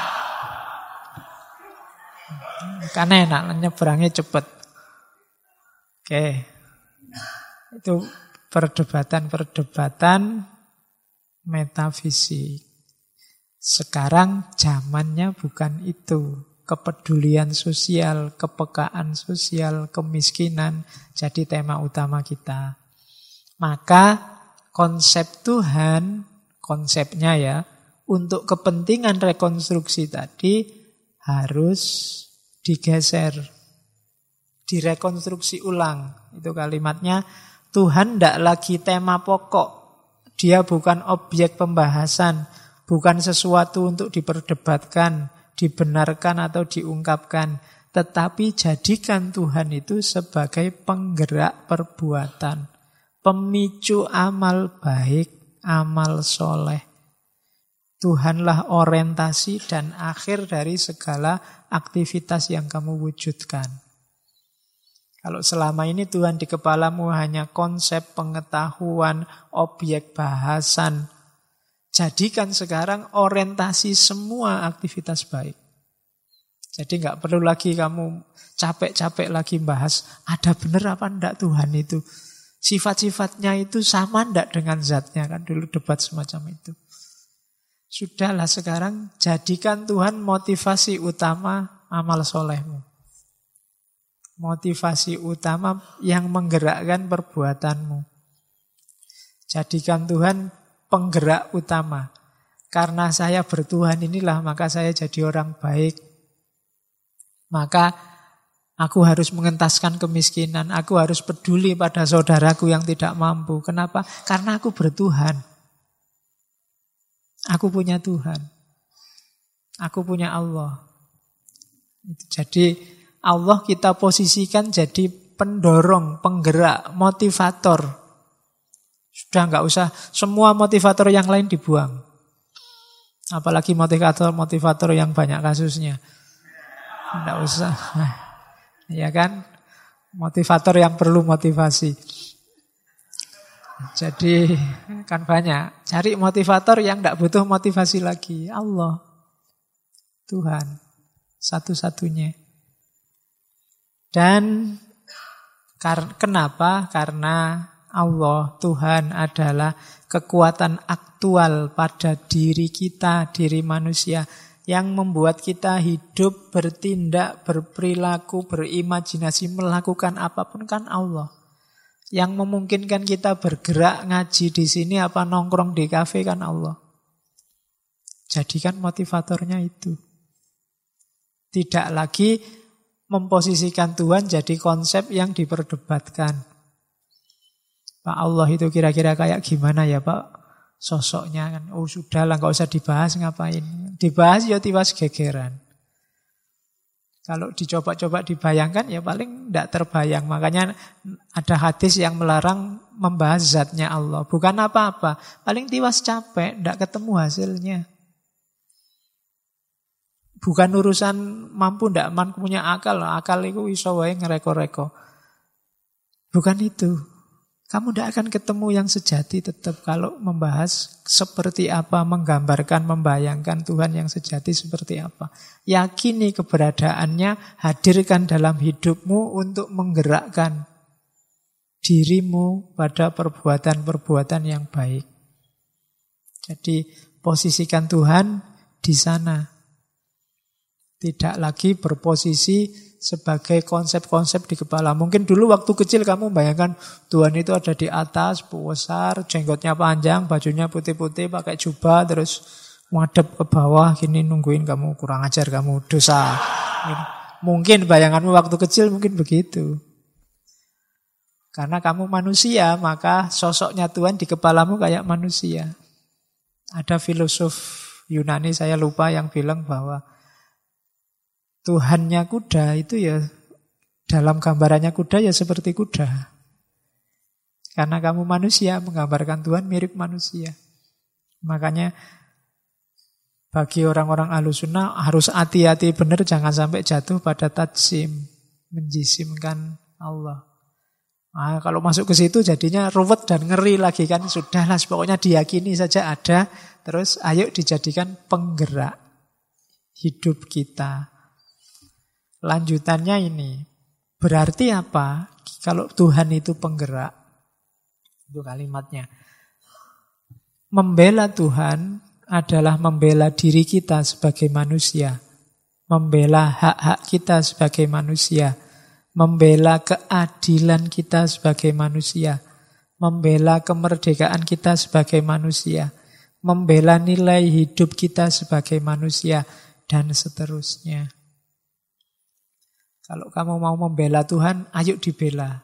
S1: Kan enak nyebrangnya cepet. Oke. Itu perdebatan metafisik. Sekarang zamannya bukan itu. Kepedulian sosial, kepekaan sosial, kemiskinan jadi tema utama kita. Maka konsep Tuhan, konsepnya ya, untuk kepentingan rekonstruksi tadi harus digeser, direkonstruksi ulang. Itu kalimatnya, Tuhan tidak lagi tema pokok. Dia bukan objek pembahasan, bukan sesuatu untuk diperdebatkan, dibenarkan atau diungkapkan. Tetapi jadikan Tuhan itu sebagai penggerak perbuatan, pemicu amal baik, amal soleh. Tuhanlah orientasi dan akhir dari segala aktivitas yang kamu wujudkan. Kalau selama ini Tuhan di kepalamu hanya konsep, pengetahuan, objek bahasan, jadikan sekarang orientasi semua aktivitas baik. Jadi nggak perlu lagi kamu capek-capek lagi bahas, ada benar apa enggak Tuhan itu. Sifat-sifatnya itu sama enggak dengan zatnya, kan dulu debat semacam itu. Sudahlah sekarang jadikan Tuhan motivasi utama amal solehmu. Motivasi utama yang menggerakkan perbuatanmu. Jadikan Tuhan penggerak utama. Karena saya bertuhan inilah maka saya jadi orang baik. Maka aku harus mengentaskan kemiskinan. Aku harus peduli pada saudaraku yang tidak mampu. Kenapa? Karena aku bertuhan. Aku punya Tuhan. Aku punya Allah. Jadi Allah kita posisikan jadi pendorong, penggerak, motivator. Sudah nggak usah semua motivator yang lain dibuang. Apalagi motivator yang banyak kasusnya. Nggak usah. Ya kan? Motivator yang perlu motivasi. Jadi kan banyak. Cari motivator yang tidak butuh motivasi lagi. Allah. Tuhan. Satu-satunya. Dan kenapa? Karena Allah, Tuhan adalah kekuatan aktual pada diri kita, diri manusia. Yang membuat kita hidup, bertindak, berperilaku, berimajinasi, melakukan apapun kan Allah. Yang memungkinkan kita bergerak ngaji di sini apa nongkrong di kafe kan Allah. Jadikan motivatornya itu. Tidak lagi memposisikan Tuhan jadi konsep yang diperdebatkan. Pak Allah itu kira-kira kayak gimana ya Pak? Sosoknya kan. Oh sudahlah nggak usah dibahas ngapain. Dibahas ya tiwas gegeran. Kalau dicoba-coba dibayangkan ya paling tidak terbayang. Makanya ada hadis yang melarang membahas zatnya Allah. Bukan apa-apa. Paling tiwas capek, tidak ketemu hasilnya. Bukan urusan mampu tidak mampu punya akal. Akal itu iso wae ngereko-reko. Bukan itu. Kamu tidak akan ketemu yang sejati tetap kalau membahas seperti apa, menggambarkan, membayangkan Tuhan yang sejati seperti apa. Yakini keberadaannya, hadirkan dalam hidupmu untuk menggerakkan dirimu pada perbuatan-perbuatan yang baik. Jadi posisikan Tuhan di sana. Tidak lagi berposisi sebagai konsep-konsep di kepala. Mungkin dulu waktu kecil kamu bayangkan Tuhan itu ada di atas, besar, jenggotnya panjang, bajunya putih-putih, pakai jubah, terus ngadep ke bawah, gini nungguin kamu, kurang ajar kamu, dosa. Mungkin bayanganmu waktu kecil mungkin begitu. Karena kamu manusia, maka sosoknya Tuhan di kepalamu kayak manusia. Ada filosof Yunani, saya lupa, yang bilang bahwa Tuhannya kuda itu ya, dalam gambarannya kuda ya seperti kuda. Karena kamu manusia, menggambarkan Tuhan mirip manusia. Makanya bagi orang-orang Ahlussunnah harus hati-hati benar, jangan sampai jatuh pada tajsim, menjisimkan Allah. Nah, kalau masuk ke situ jadinya ruwet dan ngeri lagi kan. Sudahlah, pokoknya diyakini saja ada, terus ayo dijadikan penggerak hidup kita. Lanjutannya ini, berarti apa? Kalau Tuhan itu penggerak, itu kalimatnya. Membela Tuhan adalah membela diri kita sebagai manusia, membela hak-hak kita sebagai manusia, membela keadilan kita sebagai manusia, membela kemerdekaan kita sebagai manusia, membela nilai hidup kita sebagai manusia, dan seterusnya. Kalau kamu mau membela Tuhan, ayo dibela.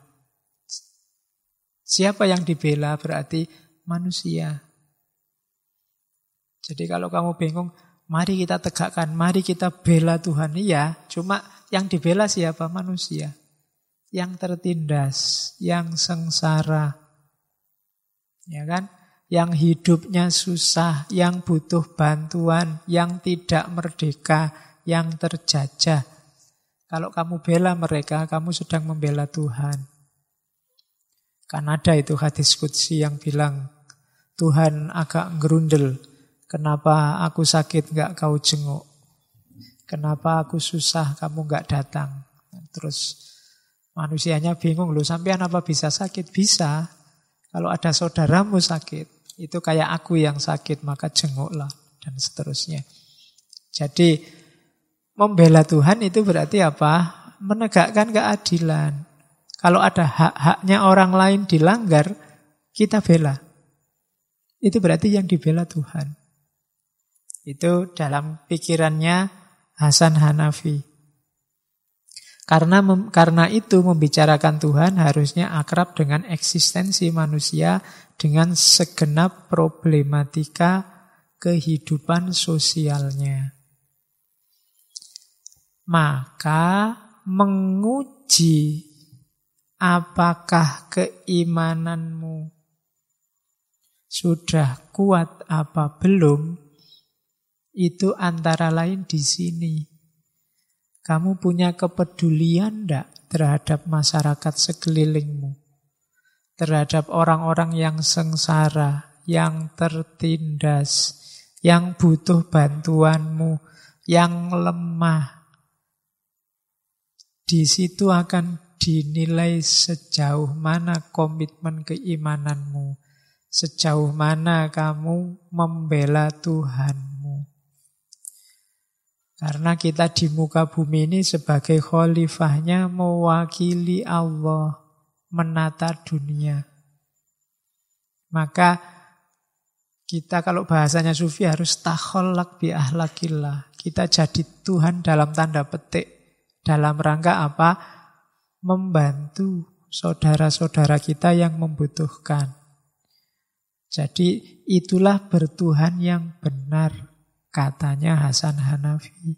S1: Siapa yang dibela? Berarti manusia. Jadi kalau kamu bingung, Mari kita tegakkan, mari kita bela Tuhan. Iya, cuma yang dibela siapa? Manusia. Yang tertindas, yang sengsara. Ya kan? Yang hidupnya susah, yang butuh bantuan, yang tidak merdeka, yang terjajah. Kalau kamu bela mereka, kamu sedang membela Tuhan. Kan ada itu hadis qudsi yang bilang, Tuhan agak ngerundel, kenapa aku sakit gak kau jenguk? Kenapa aku susah kamu gak datang? Terus manusianya bingung, loh sampean apa bisa sakit? Bisa. Kalau ada saudaramu sakit, itu kayak aku yang sakit, maka jenguklah, dan seterusnya. Jadi membela Tuhan itu berarti apa? Menegakkan keadilan. Kalau ada hak-haknya orang lain dilanggar, kita bela. Itu berarti yang dibela Tuhan. Itu dalam pikirannya Hasan Hanafi. Karena itu membicarakan Tuhan harusnya akrab dengan eksistensi manusia, dengan segenap problematika kehidupan sosialnya. Maka menguji apakah keimananmu sudah kuat apa belum, itu antara lain di sini. Kamu punya kepedulian enggak terhadap masyarakat sekelilingmu? Terhadap orang-orang yang sengsara, yang tertindas, yang butuh bantuanmu, yang lemah. Di situ akan dinilai sejauh mana komitmen keimananmu, sejauh mana kamu membela Tuhanmu. Karena kita di muka bumi ini sebagai khalifahnya mewakili Allah menata dunia. Maka kita kalau bahasanya sufi harus takhallaq bi ahlakillah. Kita jadi Tuhan dalam tanda petik. Dalam rangka apa? Membantu saudara-saudara kita yang membutuhkan. Jadi itulah bertuhan yang benar, katanya Hasan Hanafi.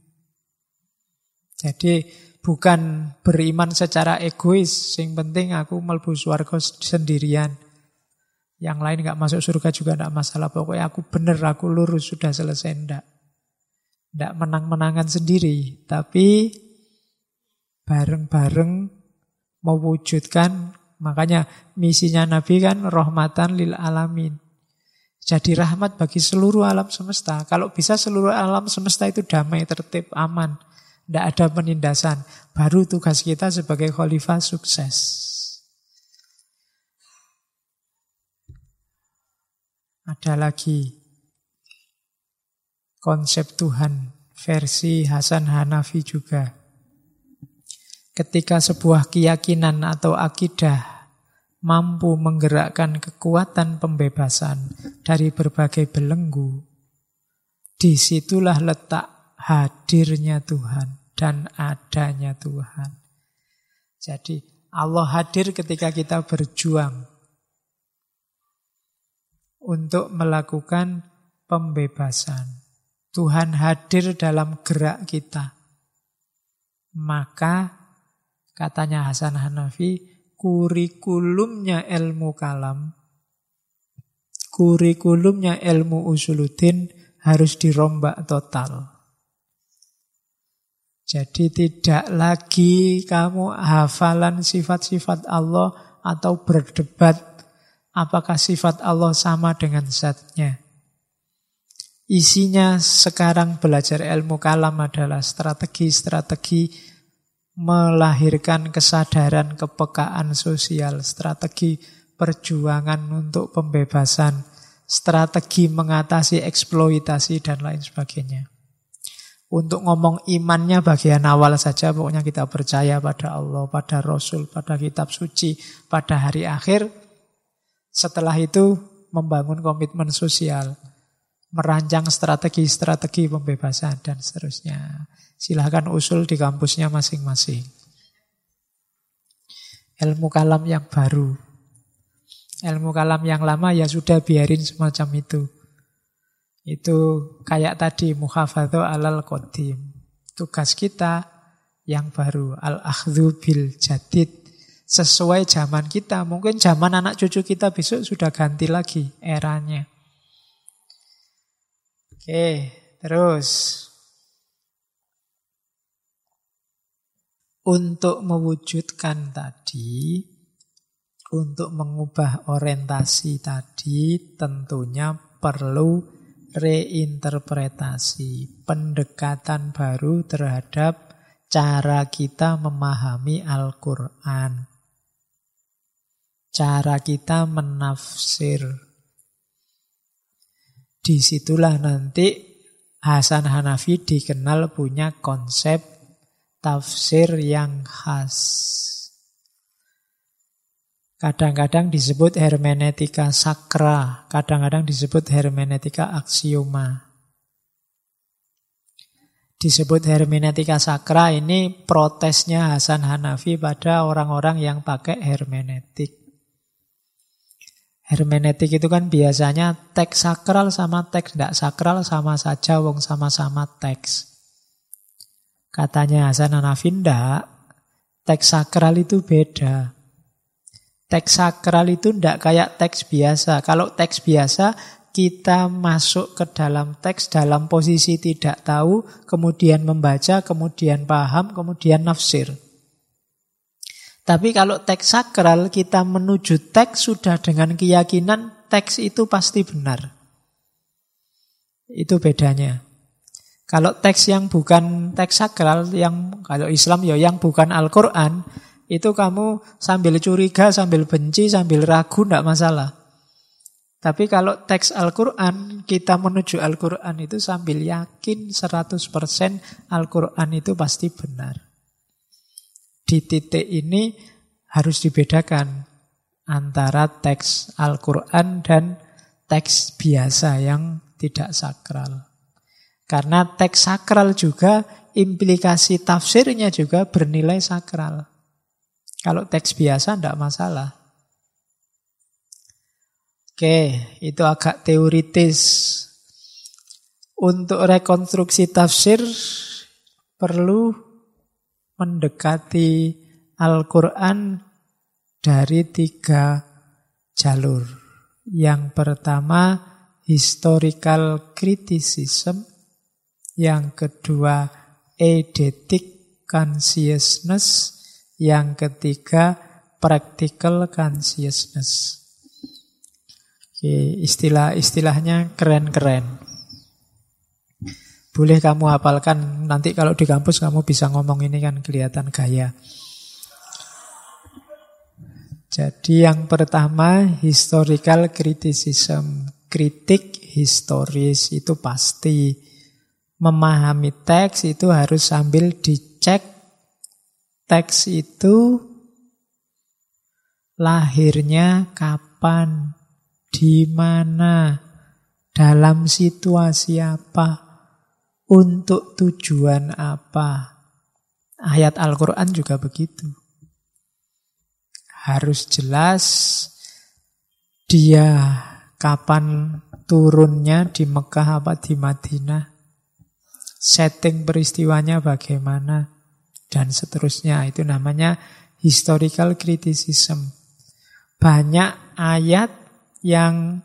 S1: Jadi bukan beriman secara egois, yang penting aku mlebu swarga sendirian. Yang lain gak masuk surga juga gak masalah. Pokoknya aku benar, aku lurus, sudah selesai. Ndak menang-menangan sendiri, tapi bareng-bareng mewujudkan. Makanya misinya Nabi kan rahmatan lil alamin. Jadi rahmat bagi seluruh alam semesta. Kalau bisa seluruh alam semesta itu damai, tertib, aman. Tidak ada penindasan. Baru tugas kita sebagai khalifah sukses. Ada lagi konsep Tuhan versi Hasan Hanafi juga. Ketika sebuah keyakinan atau akidah mampu menggerakkan kekuatan pembebasan dari berbagai belenggu, disitulah letak hadirnya Tuhan dan adanya Tuhan. Jadi Allah hadir ketika kita berjuang untuk melakukan pembebasan. Tuhan hadir dalam gerak kita. Maka katanya Hasan Hanafi, kurikulumnya ilmu kalam, kurikulumnya ilmu usuluddin harus dirombak total. Jadi tidak lagi kamu hafalan sifat-sifat Allah atau berdebat apakah sifat Allah sama dengan zatnya. Isinya sekarang belajar ilmu kalam adalah strategi-strategi melahirkan kesadaran kepekaan sosial, strategi perjuangan untuk pembebasan, strategi mengatasi eksploitasi dan lain sebagainya. Untuk ngomong imannya bagian awal saja, pokoknya kita percaya pada Allah, pada Rasul, pada kitab suci, pada hari akhir. Setelah itu membangun komitmen sosial, merancang strategi-strategi pembebasan dan seterusnya. Silahkan usul di kampusnya masing-masing. Ilmu kalam yang baru. Ilmu kalam yang lama ya sudah biarin semacam itu. Itu kayak tadi muhafadzah alal qadim. Tugas kita yang baru, al-akhdhu bil jadid, sesuai zaman kita. Mungkin zaman anak cucu kita besok sudah ganti lagi eranya. Oke, terus untuk mewujudkan tadi, untuk mengubah orientasi tadi, tentunya perlu reinterpretasi, pendekatan baru terhadap cara kita memahami Al-Quran, cara kita menafsir. Disitulah nanti Hasan Hanafi dikenal punya konsep tafsir yang khas. Kadang-kadang disebut hermeneutika sakra, kadang-kadang disebut hermeneutika aksioma. Disebut hermeneutika sakra ini protesnya Hasan Hanafi pada orang-orang yang pakai hermeneutik. Hermeneutik itu kan biasanya teks sakral sama teks tidak sakral sama saja, wong sama-sama teks. Katanya Hasan Hanafi, ndak, teks sakral itu beda. Teks sakral itu tidak kayak teks biasa. Kalau teks biasa, kita masuk ke dalam teks dalam posisi tidak tahu, kemudian membaca, kemudian paham, kemudian nafsir. Tapi kalau teks sakral, kita menuju teks sudah dengan keyakinan teks itu pasti benar. Itu bedanya. Kalau teks yang bukan teks sakral, yang kalau Islam ya yang bukan Al-Quran, itu kamu sambil curiga, sambil benci, sambil ragu, tidak masalah. Tapi kalau teks Al-Quran, kita menuju Al-Quran itu sambil yakin 100% Al-Quran itu pasti benar. Di titik ini harus dibedakan antara teks Al-Quran dan teks biasa yang tidak sakral. Karena teks sakral juga, implikasi tafsirnya juga bernilai sakral. Kalau teks biasa tidak masalah. Oke, itu agak teoritis. Untuk rekonstruksi tafsir perlu mendekati Al-Quran dari 3 jalur. Yang pertama, historical criticism. Yang kedua, eidetic consciousness. Yang ketiga, practical consciousness. Oke, istilah-istilahnya keren-keren. Boleh kamu hafalkan, nanti kalau di kampus kamu bisa ngomong ini kan kelihatan gaya. Jadi yang pertama, historical criticism. Kritik historis itu pasti. Memahami teks itu harus sambil dicek teks itu lahirnya kapan, di mana, dalam situasi apa, untuk tujuan apa. Ayat Al-Quran juga begitu. Harus jelas dia kapan turunnya, di Mekah apa di Madinah, setting peristiwanya bagaimana, dan seterusnya. Itu namanya historical criticism. Banyak ayat yang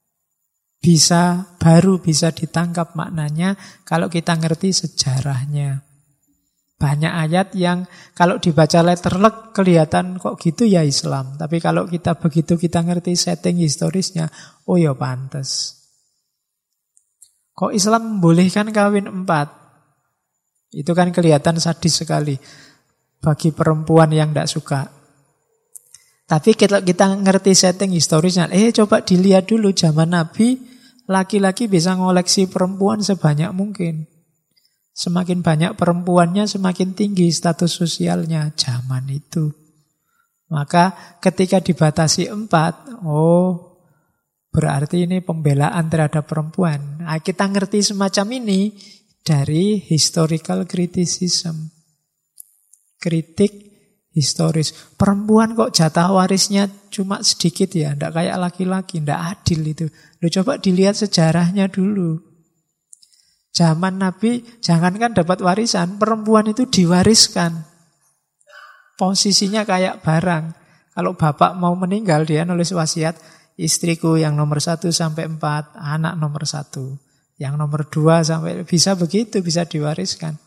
S1: baru bisa ditangkap maknanya kalau kita ngerti sejarahnya. Banyak ayat yang kalau dibaca letterlek kelihatan kok gitu ya Islam. Tapi kalau begitu kita ngerti setting historisnya, oh ya pantes. Kok Islam membolehkan kawin 4? Itu kan kelihatan sadis sekali bagi perempuan yang tidak suka. Tapi kalau kita ngerti setting historisnya, coba dilihat dulu zaman Nabi, laki-laki bisa ngoleksi perempuan sebanyak mungkin. Semakin banyak perempuannya, semakin tinggi status sosialnya zaman itu. Maka ketika dibatasi 4, berarti ini pembelaan terhadap perempuan. Nah, kita ngerti semacam ini dari historical criticism. Kritik historis. Perempuan kok jatah warisnya cuma sedikit ya, ndak kayak laki-laki, ndak adil itu. Lo coba dilihat sejarahnya dulu. Zaman Nabi, jangankan dapat warisan, perempuan itu diwariskan. Posisinya kayak barang. Kalau bapak mau meninggal, dia nulis wasiat, istriku yang nomor 1 sampai 4, anak nomor 1. Yang nomor 2 sampai, bisa begitu, bisa diwariskan.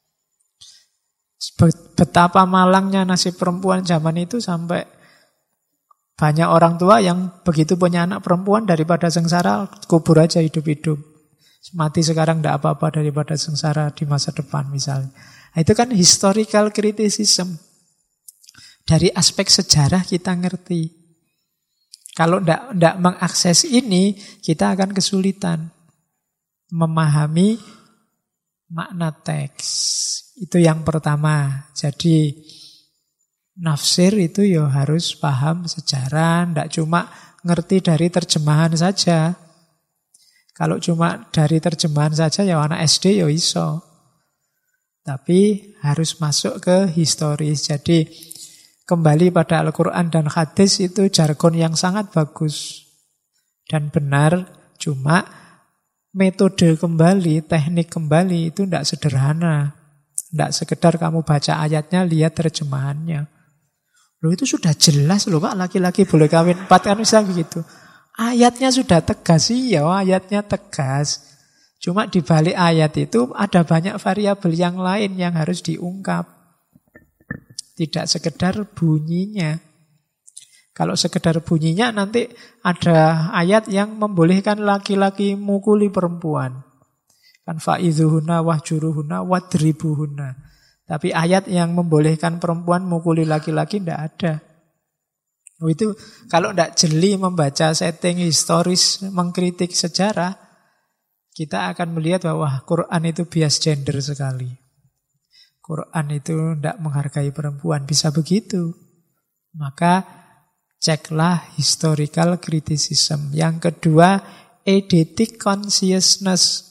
S1: Betapa malangnya nasib perempuan zaman itu sampai banyak orang tua yang begitu punya anak perempuan daripada sengsara, kubur aja hidup-hidup. Mati sekarang tidak apa-apa daripada sengsara di masa depan misalnya. Nah, itu kan historical criticism. Dari aspek sejarah kita ngerti. Kalau tidak mengakses ini, kita akan kesulitan memahami makna teks. Itu yang pertama. Jadi nafsir itu ya harus paham sejarah, tidak cuma ngerti dari terjemahan saja. Kalau cuma dari terjemahan saja ya anak SD ya iso. Tapi harus masuk ke historis. Jadi kembali pada Al-Quran dan hadis itu jargon yang sangat bagus dan benar. Cuma metode kembali, teknik kembali itu tidak sederhana. Tidak sekedar kamu baca ayatnya, lihat terjemahannya. Loh itu sudah jelas loh Pak, laki-laki boleh kawin 4 kan bisa begitu. Ayatnya sudah tegas, iya ayatnya tegas. Cuma di balik ayat itu ada banyak variabel yang lain yang harus diungkap. Tidak sekedar bunyinya. Kalau sekedar bunyinya nanti ada ayat yang membolehkan laki-laki mukuli perempuan. Kan fa'idhuhunna wahjuruhunna wadribuhunna. Tapi ayat yang membolehkan perempuan mukuli laki-laki tidak ada. Itu kalau tidak jeli membaca setting historis, mengkritik sejarah, kita akan melihat bahwa Quran itu bias gender sekali. Quran itu tidak menghargai perempuan, bisa begitu. Maka ceklah historical criticism. Yang kedua, eidetic consciousness.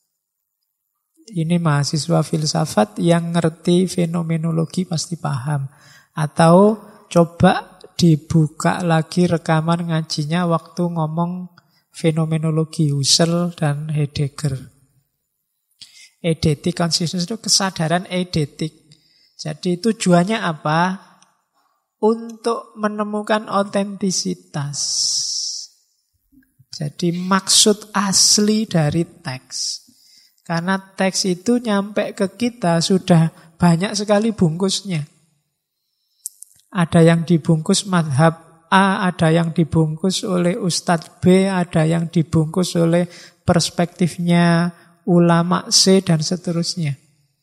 S1: Ini mahasiswa filsafat yang ngerti fenomenologi pasti paham. Atau coba dibuka lagi rekaman ngajinya waktu ngomong fenomenologi Husserl dan Heidegger. Eidetic consciousness itu kesadaran eidetik. Jadi tujuannya apa? Untuk menemukan otentisitas. Jadi maksud asli dari teks. Karena teks itu nyampe ke kita sudah banyak sekali bungkusnya. Ada yang dibungkus madhab A, ada yang dibungkus oleh Ustadz B, ada yang dibungkus oleh perspektifnya ulama C dan seterusnya.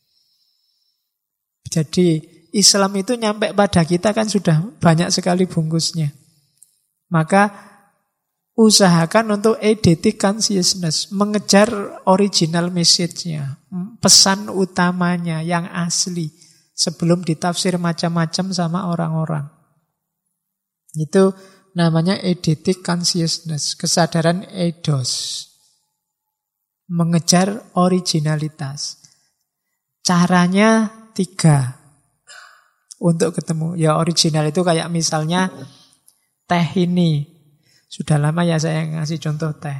S1: Jadi Islam itu nyampe pada kita kan sudah banyak sekali bungkusnya. Maka usahakan untuk eidetic consciousness, mengejar original message-nya, pesan utamanya yang asli sebelum ditafsir macam-macam sama orang-orang. Itu namanya eidetic consciousness, kesadaran eidos. Mengejar originalitas. Caranya 3 untuk ketemu. Ya original itu kayak misalnya teh ini. Sudah lama ya saya ngasih contoh teh.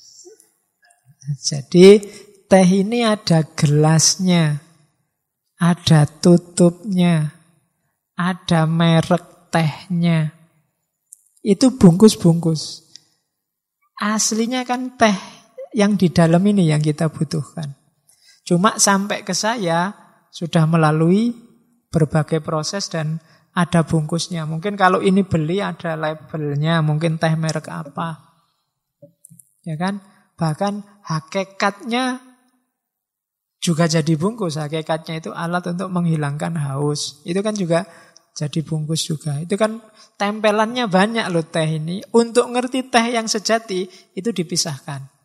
S1: Jadi teh ini ada gelasnya, ada tutupnya, ada merek tehnya. Itu bungkus-bungkus. Aslinya kan teh yang di dalam ini yang kita butuhkan. Cuma sampai ke saya sudah melalui berbagai proses dan ada bungkusnya. Mungkin kalau ini beli ada labelnya, mungkin teh merek apa. Ya kan? Bahkan hakikatnya juga jadi bungkus. Hakikatnya itu alat untuk menghilangkan haus. Itu kan juga jadi bungkus juga. Itu kan tempelannya banyak loh teh ini. Untuk ngerti teh yang sejati itu dipisahkan.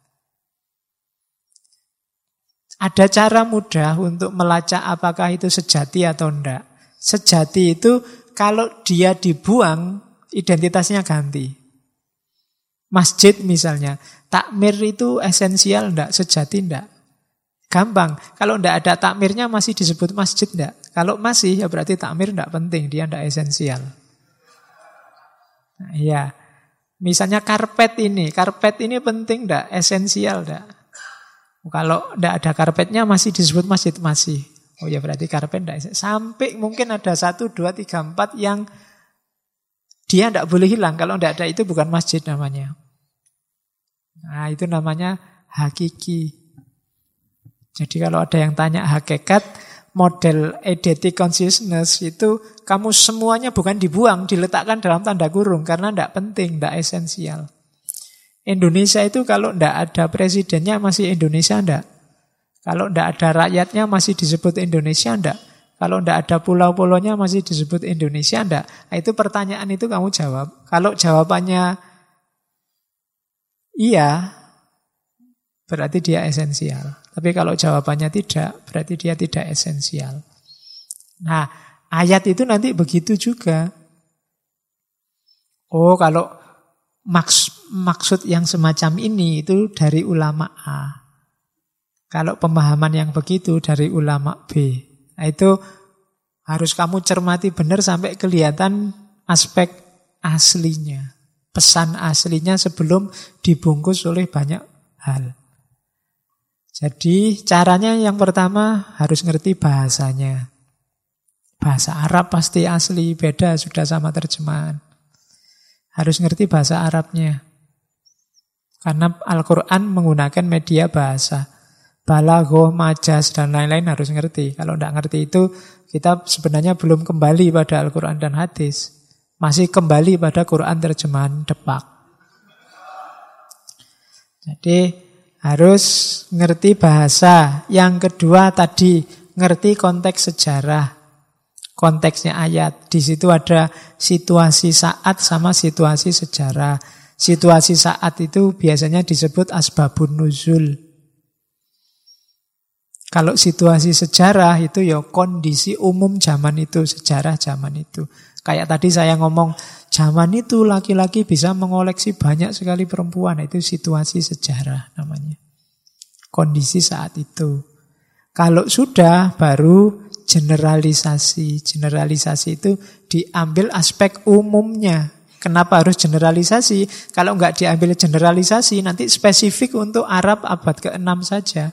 S1: Ada cara mudah untuk melacak apakah itu sejati atau enggak. Sejati itu kalau dia dibuang, identitasnya ganti. Masjid misalnya, takmir itu esensial enggak, sejati enggak. Gampang. Kalau tidak ada takmirnya masih disebut masjid enggak? Kalau masih ya berarti takmir tidak penting, dia tidak esensial. Nah, iya. Misalnya karpet ini penting enggak? Esensial enggak? Kalau tidak ada karpetnya masih disebut masjid, masih. Oh ya berarti karpet enggak esensial. Sampai mungkin ada 1, 2, 3, 4 yang dia tidak boleh hilang. Kalau tidak ada itu bukan masjid namanya. Nah itu namanya hakiki. Jadi kalau ada yang tanya hakikat, model eidetic consciousness itu kamu semuanya bukan dibuang, diletakkan dalam tanda kurung karena tidak penting, tidak esensial. Indonesia itu kalau tidak ada presidennya masih Indonesia enggak? Kalau tidak ada rakyatnya masih disebut Indonesia enggak? Kalau tidak ada pulau-pulaunya masih disebut Indonesia enggak? Nah, itu pertanyaan itu kamu jawab. Kalau jawabannya iya, berarti dia esensial. Tapi kalau jawabannya tidak, berarti dia tidak esensial. Nah, ayat itu nanti begitu juga. Oh, kalau maksud yang semacam ini itu dari ulama A. Kalau pemahaman yang begitu dari ulama B. Nah, itu harus kamu cermati benar sampai kelihatan aspek aslinya. Pesan aslinya sebelum dibungkus oleh banyak hal. Jadi caranya yang pertama harus ngerti bahasanya. Bahasa Arab pasti asli, beda sudah sama terjemahan. Harus ngerti bahasa Arabnya. Karena Al-Quran menggunakan media bahasa. Balaghah, majaz, dan lain-lain harus ngerti. Kalau tidak ngerti itu, kita sebenarnya belum kembali pada Al-Quran dan hadis. Masih kembali pada Quran terjemahan Depak. Jadi harus ngerti bahasa. Yang kedua tadi, ngerti konteks sejarah. Konteksnya ayat. Di situ ada situasi saat sama situasi sejarah. Situasi saat itu biasanya disebut asbabun nuzul. Kalau situasi sejarah itu ya kondisi umum zaman itu, sejarah zaman itu. Kayak tadi saya ngomong, zaman itu laki-laki bisa mengoleksi banyak sekali perempuan. Itu situasi sejarah namanya. Kondisi saat itu. Kalau sudah baru generalisasi. Generalisasi itu diambil aspek umumnya. Kenapa harus generalisasi? Kalau nggak diambil generalisasi, nanti spesifik untuk Arab abad ke-6 saja.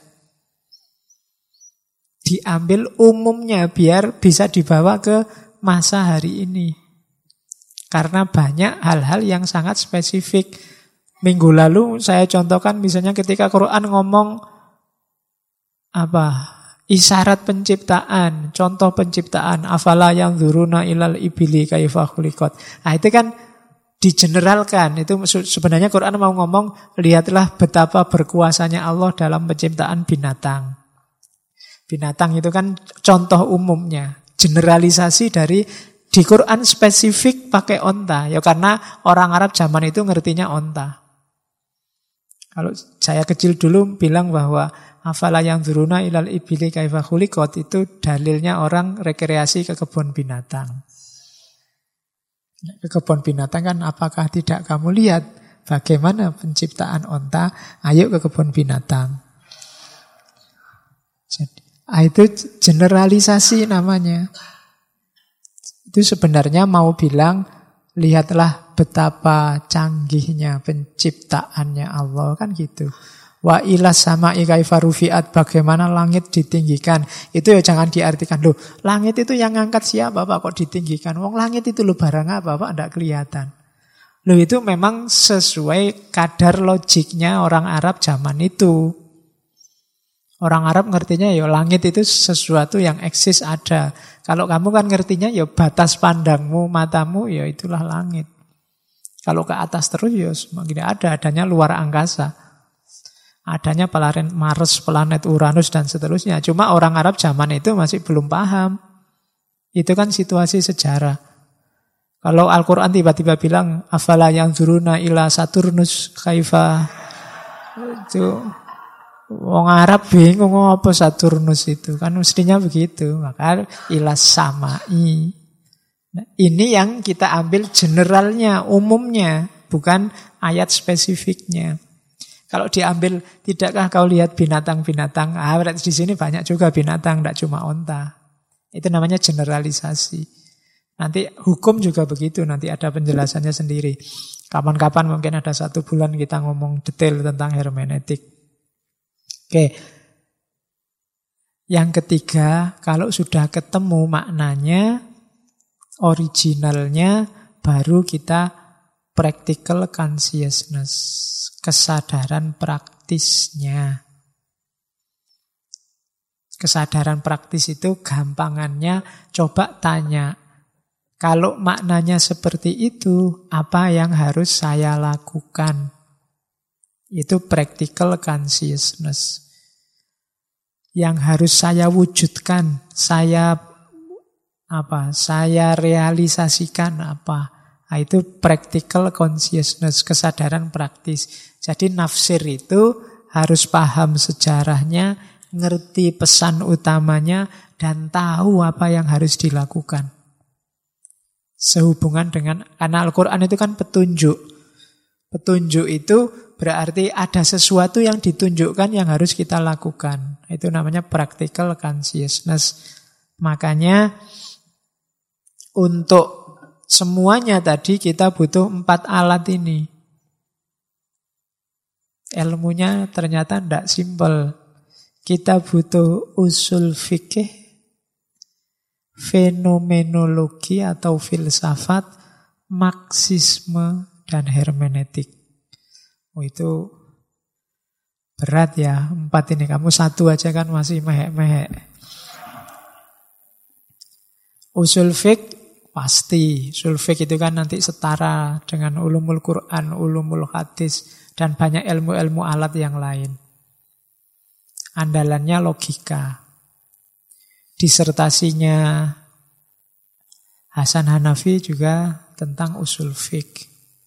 S1: Diambil umumnya biar bisa dibawa ke masa hari ini. Karena banyak hal-hal yang sangat spesifik. Minggu lalu saya contohkan misalnya ketika Quran ngomong isyarat penciptaan, contoh penciptaan, afala yanzuruna ilal ibili kaifa khuliqat. Nah, itu kan digeneralkan. Itu sebenarnya Quran mau ngomong, lihatlah betapa berkuasanya Allah dalam penciptaan binatang. Binatang itu kan contoh umumnya. Generalisasi dari di Quran spesifik pakai onta. Ya karena orang Arab zaman itu ngertinya onta. Kalau saya kecil dulu bilang bahwa afala yanzuruna ilal ibili kaifa khuliqat itu dalilnya orang rekreasi ke kebun binatang. Ke kebun binatang kan apakah tidak kamu lihat bagaimana penciptaan onta? Ayo ke kebun binatang. Jadi, itu generalisasi namanya. Itu sebenarnya mau bilang, lihatlah betapa canggihnya penciptaannya Allah, kan gitu. Wa ilas sama'i kaifa rufi'at, bagaimana langit ditinggikan. Itu ya jangan diartikan, loh langit itu yang ngangkat siapa Pak kok ditinggikan? Wong langit itu loh barang apa Pak, enggak kelihatan. Loh itu memang sesuai kadar logiknya orang Arab zaman itu. Orang Arab ngertinya ya langit itu sesuatu yang eksis ada. Kalau kamu kan ngertinya ya batas pandangmu, matamu ya itulah langit. Kalau ke atas terus ya semakin ada, adanya luar angkasa. Adanya planet Mars, planet Uranus dan seterusnya. Cuma orang Arab zaman itu masih belum paham. Itu kan situasi sejarah. Kalau Al-Quran tiba-tiba bilang afala yanzuruna ila Saturnus kaifa, itu wong Arab bingung apa Saturnus itu. Kan mestinya begitu. Maka ilas samai. Nah, ini yang kita ambil generalnya, umumnya, bukan ayat spesifiknya. Kalau diambil, tidakkah kau lihat binatang-binatang? Berarti di sini banyak juga binatang, tidak cuma onta. Itu namanya generalisasi. Nanti hukum juga begitu, nanti ada penjelasannya sendiri. Kapan-kapan mungkin ada 1 bulan kita ngomong detail tentang hermeneutik. Oke. Yang ketiga, kalau sudah ketemu maknanya, originalnya, baru kita practical consciousness, kesadaran praktisnya. Kesadaran praktis itu gampangannya, coba tanya, kalau maknanya seperti itu, apa yang harus saya lakukan? Itu practical consciousness. Yang harus saya wujudkan, saya realisasikan apa? Nah, itu practical consciousness, kesadaran praktis. Jadi nafsir itu harus paham sejarahnya, ngerti pesan utamanya, dan tahu apa yang harus dilakukan. Sehubungan dengan, karena Al-Quran itu kan petunjuk. Petunjuk itu berarti ada sesuatu yang ditunjukkan yang harus kita lakukan. Itu namanya practical consciousness. Makanya untuk semuanya tadi kita butuh 4 alat ini. Ilmunya ternyata tidak simpel. Kita butuh usul fikih, fenomenologi atau filsafat, marxisme, dan hermeneutik. Itu berat ya, 4 ini. Kamu 1 aja kan masih mehek-mehek. Usul fiqh pasti. Usul fiqh itu kan nanti setara dengan ulumul Quran, ulumul hadis, dan banyak ilmu-ilmu alat yang lain. Andalannya logika. Disertasinya Hasan Hanafi juga tentang usul fiqh.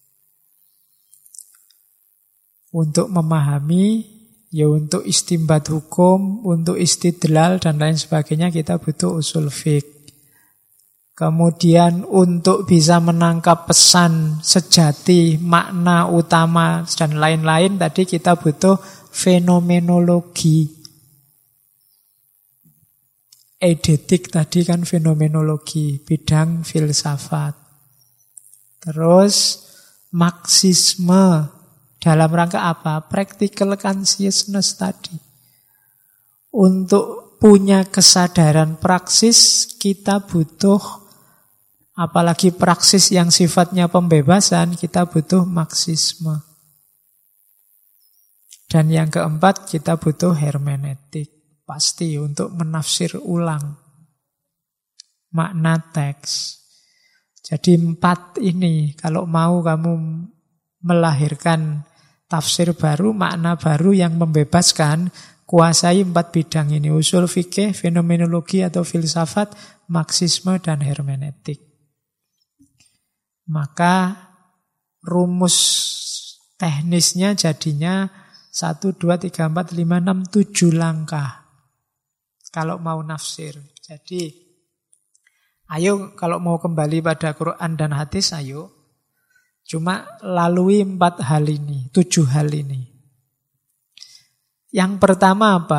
S1: Untuk memahami, ya untuk istinbat hukum, untuk istidlal dan lain sebagainya kita butuh usul fiqh. Kemudian untuk bisa menangkap pesan sejati, makna utama dan lain-lain tadi kita butuh fenomenologi. Eidetik tadi kan fenomenologi, bidang filsafat. Terus marxisme dalam rangka apa? Practical consciousness tadi. Untuk punya kesadaran praksis kita butuh, apalagi praksis yang sifatnya pembebasan, kita butuh marxisme. Dan yang keempat kita butuh hermeneutik. Pasti untuk menafsir ulang makna teks. Jadi 4 ini kalau mau kamu melahirkan tafsir baru, makna baru yang membebaskan, kuasai 4 bidang ini. Usul fikih, fenomenologi atau filsafat, marxisme, dan hermeneutik. Maka rumus teknisnya jadinya 1, 2, 3, 4, 5, 6, 7 langkah. Kalau mau nafsir. Jadi, ayo kalau mau kembali pada Quran dan hadis, ayo. Cuma lalui 4 hal ini, 7 hal ini. Yang pertama apa?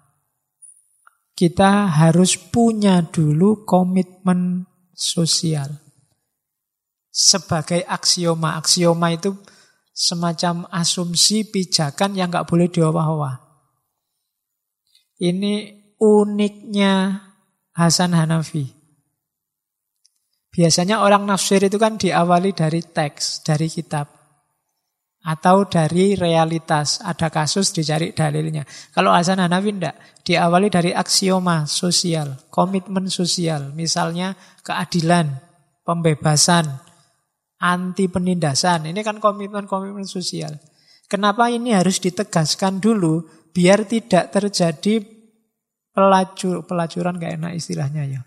S1: Kita harus punya dulu komitmen sosial. Sebagai aksioma. Aksioma itu semacam asumsi, pijakan yang nggak boleh diubah-ubah. Ini uniknya Hasan Hanafi. Biasanya orang nafsir itu kan diawali dari teks, dari kitab. Atau dari realitas, ada kasus dicari dalilnya. Kalau Hasan Hanafi tidak, diawali dari aksioma sosial, komitmen sosial. Misalnya keadilan, pembebasan, anti penindasan. Ini kan komitmen-komitmen sosial. Kenapa ini harus ditegaskan dulu, biar tidak terjadi pelacuran gak enak istilahnya ya.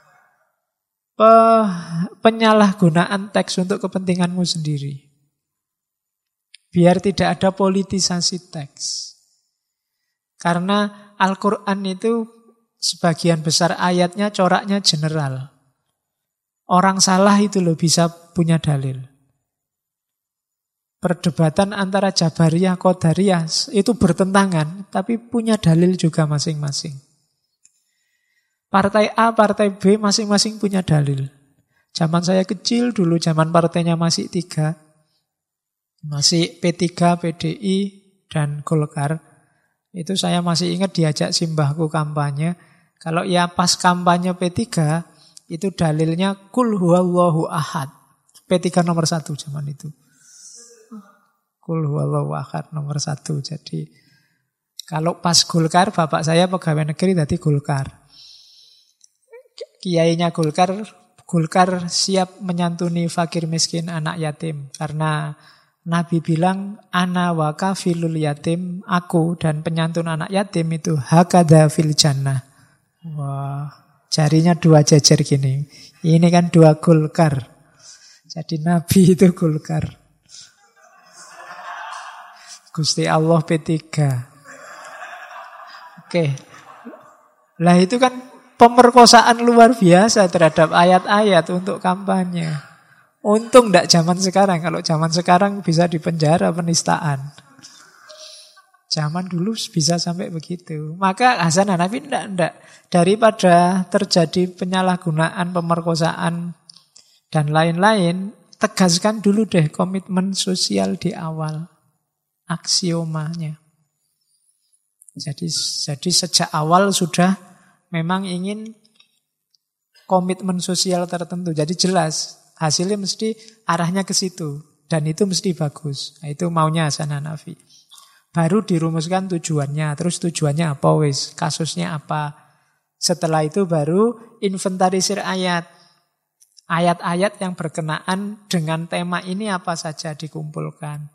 S1: Penyalahgunaan teks untuk kepentinganmu sendiri. Biar tidak ada politisasi teks. Karena Al-Quran itu sebagian besar ayatnya coraknya general. Orang salah itu loh bisa punya dalil. perdebatan antara Jabariyah, Qadariyah itu bertentangan, tapi punya dalil juga masing-masing. Partai A, partai B masing-masing punya dalil. Zaman saya kecil dulu, zaman partainya masih 3. Masih P3, PDI, dan Golkar. Itu saya masih ingat diajak simbahku kampanye. Kalau ya pas kampanye P3, itu dalilnya Qul huwallahu ahad. P3 nomor 1 zaman itu. Qul huwallahu ahad nomor 1. Jadi kalau pas Golkar, bapak saya pegawai negeri tadi Golkar. Kiainya Golkar siap menyantuni fakir miskin anak yatim. Karena Nabi bilang, ana wa kafilul yatim, aku dan penyantun anak yatim itu hakada fil jannah. Wah, jarinya 2 jejer gini. Ini kan 2 Golkar. Jadi Nabi itu Golkar. Gusti Allah P3. Oke. Lah itu kan pemerkosaan luar biasa terhadap ayat-ayat untuk kampanye. Untung tidak zaman sekarang. Kalau zaman sekarang bisa dipenjara penistaan. Zaman dulu bisa sampai begitu. Maka Hasan Hanafi tidak. Daripada terjadi penyalahgunaan, pemerkosaan, dan lain-lain, tegaskan dulu deh komitmen sosial di awal. Aksiomanya. Jadi sejak awal sudah memang ingin komitmen sosial tertentu. Jadi jelas hasilnya mesti arahnya ke situ dan itu mesti bagus. Nah, itu maunya Hasan Hanafi. Baru dirumuskan tujuannya. Terus tujuannya apa wis? Kasusnya apa? Setelah itu baru inventarisir ayat. Ayat-ayat yang berkenaan dengan tema ini apa saja dikumpulkan.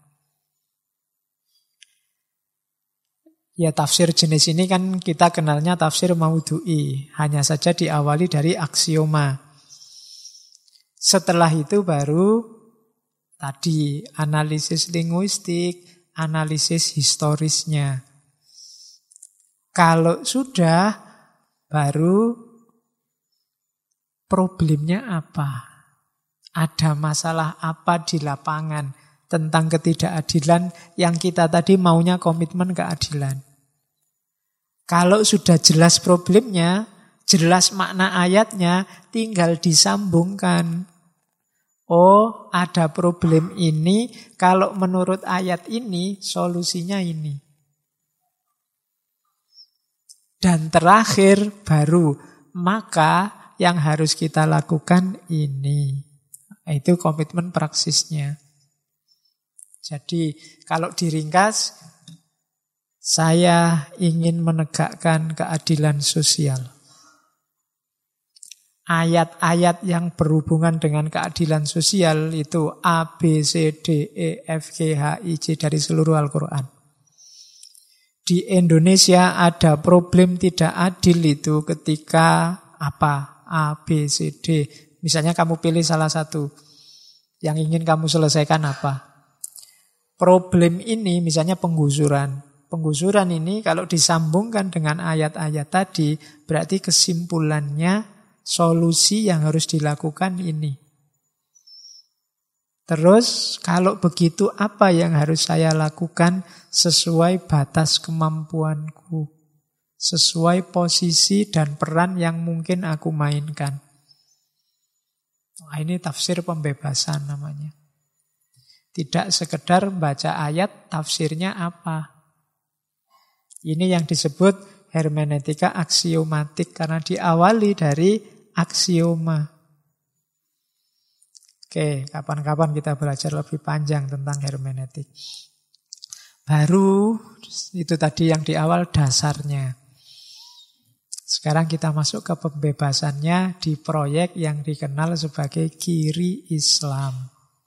S1: Ya tafsir jenis ini kan kita kenalnya tafsir maudhu'i. Hanya saja diawali dari aksioma. Setelah itu baru tadi analisis linguistik, analisis historisnya. Kalau sudah baru problemnya apa? Ada masalah apa di lapangan tentang ketidakadilan yang kita tadi maunya komitmen keadilan. Kalau sudah jelas problemnya, jelas makna ayatnya, tinggal disambungkan. Oh, ada problem ini, kalau menurut ayat ini, solusinya ini. Dan terakhir baru, maka yang harus kita lakukan ini. Itu komitmen praksisnya. Jadi kalau diringkas, saya ingin menegakkan keadilan sosial. Ayat-ayat yang berhubungan dengan keadilan sosial itu A, B, C, D, E, F, G, H, I, J dari seluruh Al-Quran. Di Indonesia ada problem tidak adil itu ketika apa? A, B, C, D. Misalnya kamu pilih salah satu. Yang ingin kamu selesaikan apa? Problem ini misalnya penggusuran. Penggusuran ini kalau disambungkan dengan ayat-ayat tadi, berarti kesimpulannya solusi yang harus dilakukan ini. Terus kalau begitu apa yang harus saya lakukan sesuai batas kemampuanku, sesuai posisi dan peran yang mungkin aku mainkan. Nah, ini tafsir pembebasan namanya. Tidak sekedar baca ayat, tafsirnya apa. Ini yang disebut hermeneutika aksiomatik karena diawali dari aksioma. Oke, kapan-kapan kita belajar lebih panjang tentang hermeneutik. Baru itu tadi yang di awal dasarnya. Sekarang kita masuk ke pembebasannya di proyek yang dikenal sebagai Kiri Islam.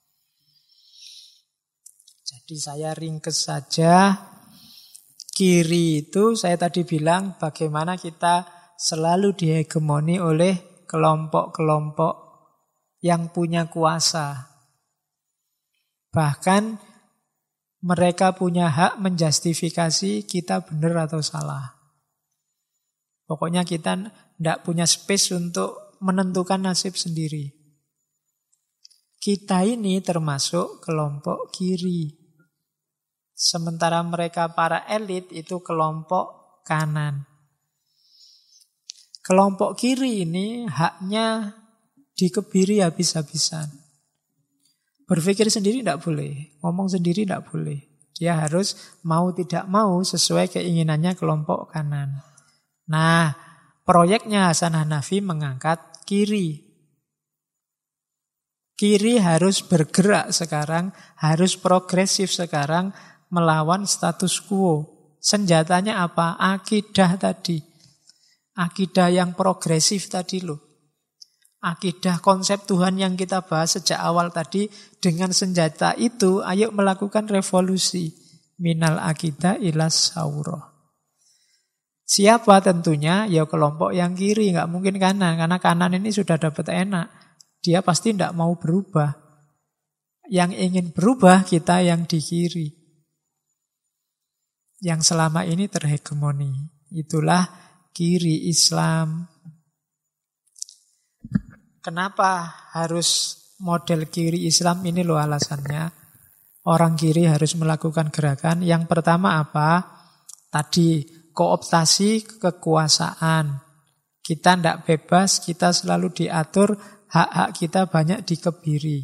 S1: Jadi saya ringkes saja. Kiri itu saya tadi bilang bagaimana kita selalu dihegemoni oleh kelompok-kelompok yang punya kuasa. Bahkan mereka punya hak menjustifikasi kita benar atau salah. Pokoknya kita tidak punya space untuk menentukan nasib sendiri. Kita ini termasuk kelompok kiri. Sementara mereka para elit itu kelompok kanan. Kelompok kiri ini haknya dikebiri habis-habisan. Berpikir sendiri tidak boleh, ngomong sendiri tidak boleh. Dia harus mau tidak mau sesuai keinginannya kelompok kanan. Nah, proyeknya Hasan Hanafi mengangkat kiri. Kiri harus bergerak sekarang, harus progresif sekarang melawan status quo. Senjatanya apa? Akidah tadi. Akidah yang progresif tadi loh. Akidah konsep Tuhan yang kita bahas sejak awal tadi, dengan senjata itu ayo melakukan revolusi. Minal akidah ilas saurah. Siapa tentunya? Ya kelompok yang kiri, nggak mungkin kanan. Karena kanan ini sudah dapat enak. Dia pasti tidak mau berubah. Yang ingin berubah kita yang di kiri. Yang selama ini terhegemoni. Itulah kiri Islam. Kenapa harus model kiri Islam? Ini loh alasannya. Orang kiri harus melakukan gerakan. Yang pertama apa? Tadi, kooptasi kekuasaan. Kita tidak bebas, kita selalu diatur. Hak-hak kita banyak dikebiri.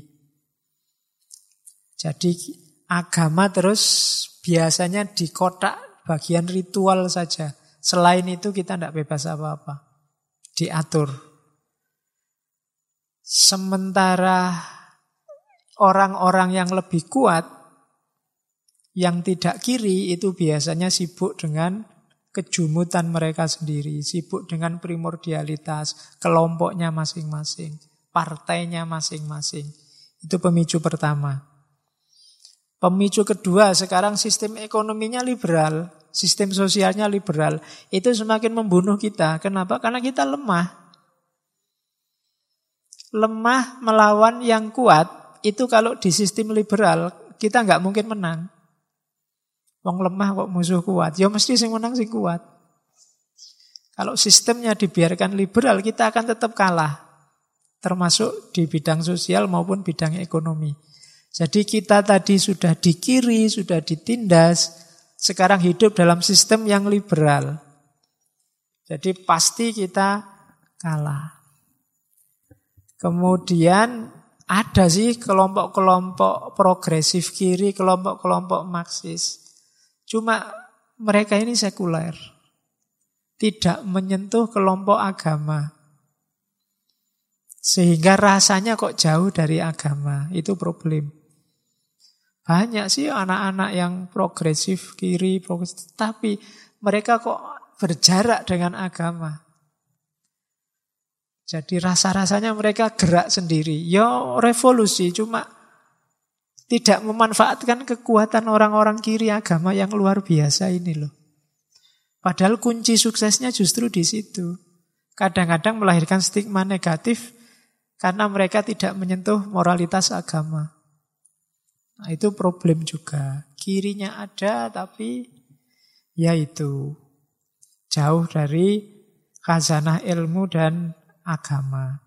S1: Jadi agama terus biasanya di kotak bagian ritual saja. Selain itu kita tidak bebas apa-apa. Diatur. Sementara orang-orang yang lebih kuat, yang tidak kiri itu biasanya sibuk dengan kejumutan mereka sendiri. Sibuk dengan primordialitas, kelompoknya masing-masing. Partainya masing-masing. Itu pemicu pertama. Pemicu kedua, sekarang sistem ekonominya liberal, sistem sosialnya liberal. Itu semakin membunuh kita. Kenapa? Karena kita lemah. Lemah melawan yang kuat, itu kalau di sistem liberal, kita nggak mungkin menang. Wong lemah kok musuh kuat. Ya mesti sing menang sing kuat. Kalau sistemnya dibiarkan liberal, kita akan tetap kalah. Termasuk di bidang sosial maupun bidang ekonomi. Jadi kita tadi sudah di kiri, sudah ditindas, sekarang hidup dalam sistem yang liberal. Jadi pasti kita kalah. Kemudian ada sih kelompok-kelompok progresif kiri, kelompok-kelompok Marxis. Cuma mereka ini sekuler. Tidak menyentuh kelompok agama. Sehingga rasanya kok jauh dari agama. Itu problem. Banyak sih anak-anak yang progresif kiri, progresif, tapi mereka kok berjarak dengan agama. Jadi rasa-rasanya mereka gerak sendiri. Ya revolusi, cuma tidak memanfaatkan kekuatan orang-orang kiri agama yang luar biasa ini loh. Padahal kunci suksesnya justru di situ. Kadang-kadang melahirkan stigma negatif karena mereka tidak menyentuh moralitas agama. Nah, itu problem juga. Kirinya ada tapi ya itu jauh dari khazanah ilmu dan agama.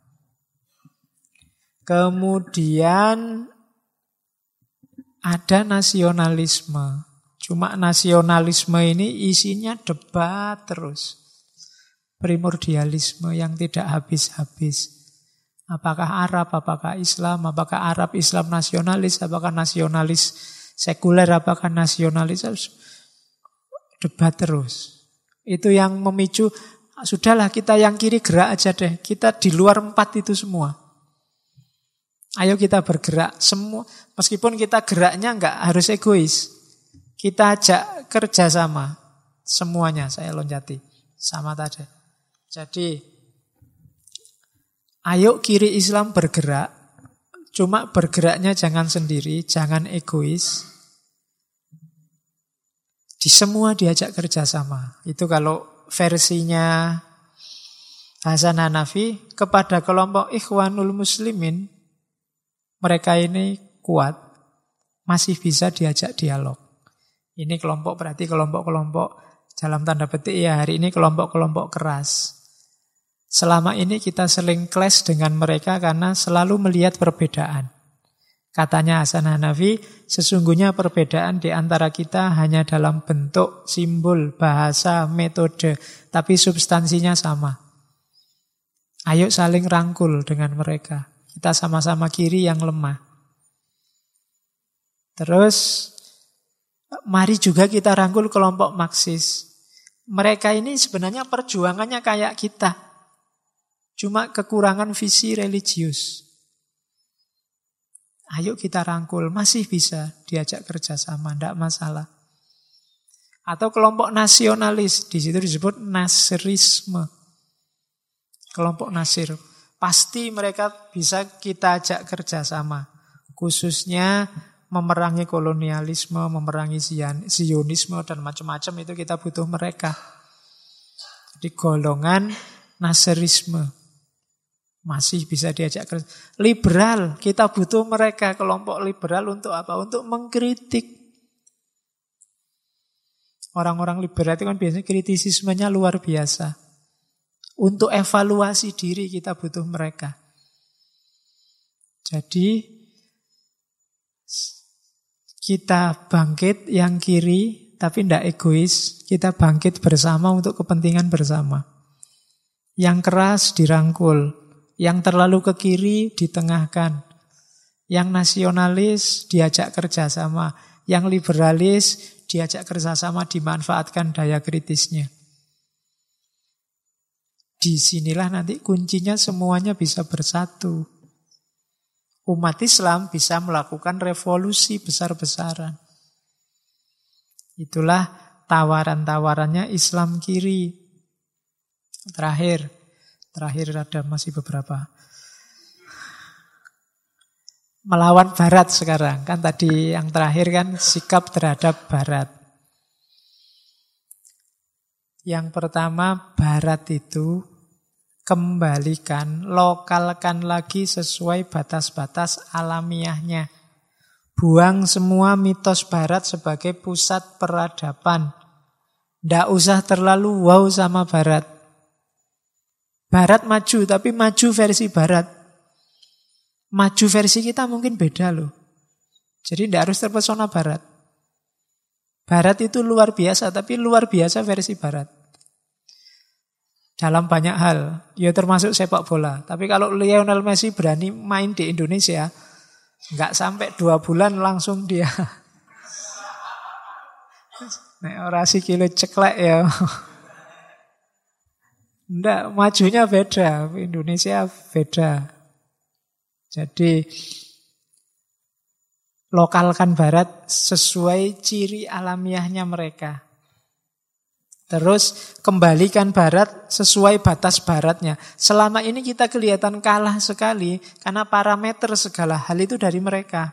S1: Kemudian ada nasionalisme. Cuma nasionalisme ini isinya debat terus. Primordialisme yang tidak habis-habis. Apakah Arab, apakah Islam, apakah Arab Islam nasionalis, apakah nasionalis sekuler, apakah nasionalis, debat terus. Itu yang memicu, sudahlah kita yang kiri gerak aja deh, kita di luar 4 itu semua. Ayo kita bergerak semua, meskipun kita geraknya enggak harus egois. Kita ajak kerjasama, semuanya saya loncati, sama tadi. Jadi ayo kiri Islam bergerak, cuma bergeraknya jangan sendiri, jangan egois. Di semua diajak kerjasama. Itu kalau versinya Hasan Hanafi kepada kelompok Ikhwanul Muslimin, mereka ini kuat, masih bisa diajak dialog. Ini kelompok berarti kelompok-kelompok dalam tanda petik ya hari ini kelompok-kelompok keras. Selama ini kita sering clash dengan mereka karena selalu melihat perbedaan. Katanya Hasan Hanafi, sesungguhnya perbedaan di antara kita hanya dalam bentuk, simbol, bahasa, metode, tapi substansinya sama. Ayo saling rangkul dengan mereka. Kita sama-sama kiri yang lemah. Terus, mari juga kita rangkul kelompok Marxis. Mereka ini sebenarnya perjuangannya kayak kita. Cuma kekurangan visi religius. Ayo kita rangkul, masih bisa diajak kerjasama, tidak masalah. Atau kelompok nasionalis, di situ disebut Nasrisme. Kelompok Nasir. Pasti mereka bisa kita ajak kerjasama. Khususnya memerangi kolonialisme, memerangi Zionisme, dan macam-macam itu kita butuh mereka. Di golongan Nasrisme. Masih bisa diajak kerja. Liberal, kita butuh mereka. Kelompok liberal untuk apa? Untuk mengkritik. Orang-orang liberal itu kan biasanya kritisismenya luar biasa. Untuk evaluasi diri kita butuh mereka. Jadi kita bangkit yang kiri, tapi tidak egois. Kita bangkit bersama untuk kepentingan bersama. Yang keras dirangkul. Yang terlalu ke kiri ditengahkan. Yang nasionalis diajak kerjasama. Yang liberalis diajak kerjasama, dimanfaatkan daya kritisnya. Disinilah nanti kuncinya semuanya bisa bersatu. Umat Islam bisa melakukan revolusi besar-besaran. Itulah tawaran-tawarannya Islam kiri. Terakhir ada masih beberapa. Melawan Barat sekarang. Kan tadi yang terakhir kan sikap terhadap Barat. Yang pertama, Barat itu kembalikan, lokalkan lagi sesuai batas-batas alamiahnya. Buang semua mitos Barat sebagai pusat peradaban. Nggak usah terlalu wow sama Barat. Barat maju, tapi maju versi Barat. Maju versi kita mungkin beda loh. Jadi tidak harus terpesona Barat. Barat itu luar biasa, tapi luar biasa versi Barat. Dalam banyak hal, ya termasuk sepak bola. Tapi kalau Lionel Messi berani main di Indonesia, nggak sampai 2 bulan langsung dia. Nek ora sikile ceklek ya. Nggak, majunya beda. Indonesia beda. Jadi lokalkan Barat sesuai ciri alamiahnya mereka. Terus kembalikan Barat sesuai batas Baratnya. Selama ini kita kelihatan kalah sekali karena parameter segala hal itu dari mereka.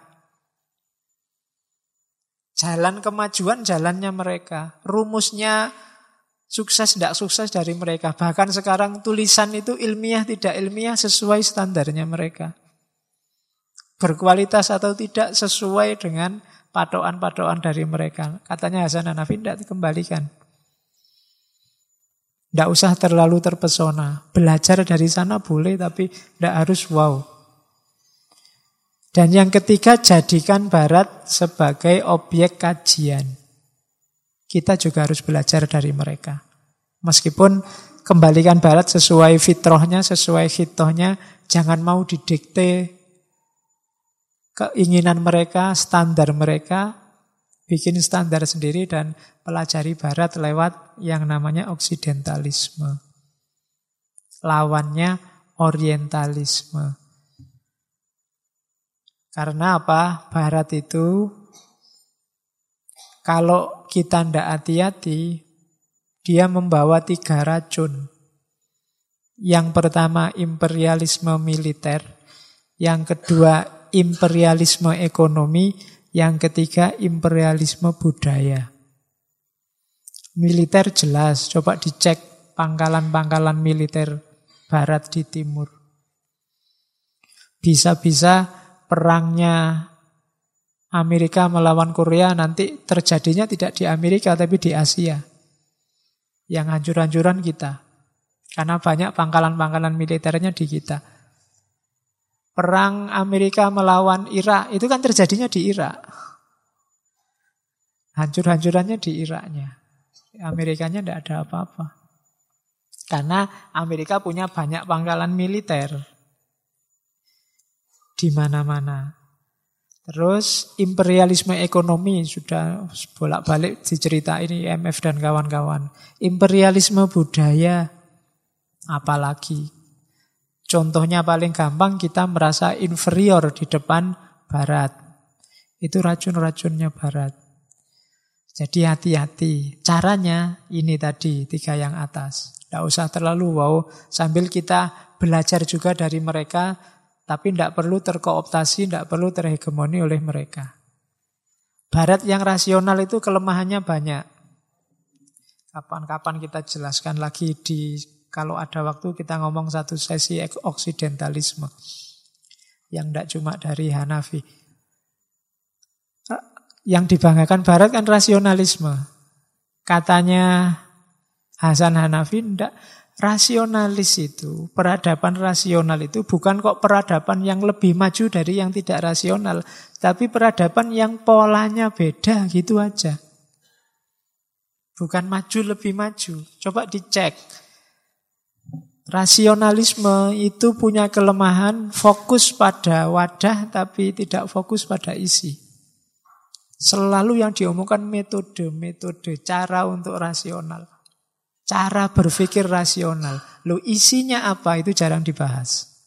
S1: Jalan kemajuan jalannya mereka. Rumusnya sukses tidak sukses dari mereka. Bahkan sekarang tulisan itu ilmiah tidak ilmiah sesuai standarnya mereka. Berkualitas atau tidak sesuai dengan patokan-patokan dari mereka. Katanya Hasan Hanafi tidak dikembalikan. Tidak usah terlalu terpesona. Belajar dari sana boleh tapi tidak harus wow. Dan yang ketiga, jadikan Barat sebagai objek kajian. Kita juga harus belajar dari mereka. Meskipun kembalikan Barat sesuai fitrahnya, sesuai hitohnya, jangan mau didikte keinginan mereka, standar mereka, bikin standar sendiri dan pelajari Barat lewat yang namanya oksidentalisme. Lawannya orientalisme. Karena apa? Barat itu kalau kita tidak hati-hati, dia membawa 3 racun. Yang pertama imperialisme militer, yang kedua imperialisme ekonomi, yang ketiga imperialisme budaya. Militer jelas, coba dicek pangkalan-pangkalan militer Barat di timur. Bisa-bisa perangnya Amerika melawan Korea nanti terjadinya tidak di Amerika tapi di Asia. Yang hancur-hancuran kita. Karena banyak pangkalan-pangkalan militernya di kita. Perang Amerika melawan Irak, itu kan terjadinya di Irak. Hancur-hancurannya di Iraknya. Amerikanya tidak ada apa-apa. Karena Amerika punya banyak pangkalan militer di mana-mana. Terus imperialisme ekonomi sudah bolak-balik diceritain IMF dan kawan-kawan. Imperialisme budaya apalagi. Contohnya paling gampang kita merasa inferior di depan Barat. Itu racun-racunnya Barat. Jadi hati-hati. Caranya ini tadi, 3 yang atas. Tidak usah terlalu wow. Sambil kita belajar juga dari mereka, tapi tidak perlu terkooptasi, tidak perlu terhegemoni oleh mereka. Barat yang rasional itu kelemahannya banyak. Kapan-kapan kita jelaskan lagi kalau ada waktu kita ngomong satu sesi oksidentalisme. Yang tidak cuma dari Hanafi. Yang dibanggakan Barat kan rasionalisme. Katanya Hasan Hanafi, tidak. Rasionalis itu, peradaban rasional itu bukan kok peradaban yang lebih maju dari yang tidak rasional. Tapi peradaban yang polanya beda gitu aja. Bukan maju lebih maju. Coba dicek. Rasionalisme itu punya kelemahan fokus pada wadah tapi tidak fokus pada isi. Selalu yang diomongkan metode, cara untuk rasional. Cara berpikir rasional. Loh, isinya apa? Itu jarang dibahas.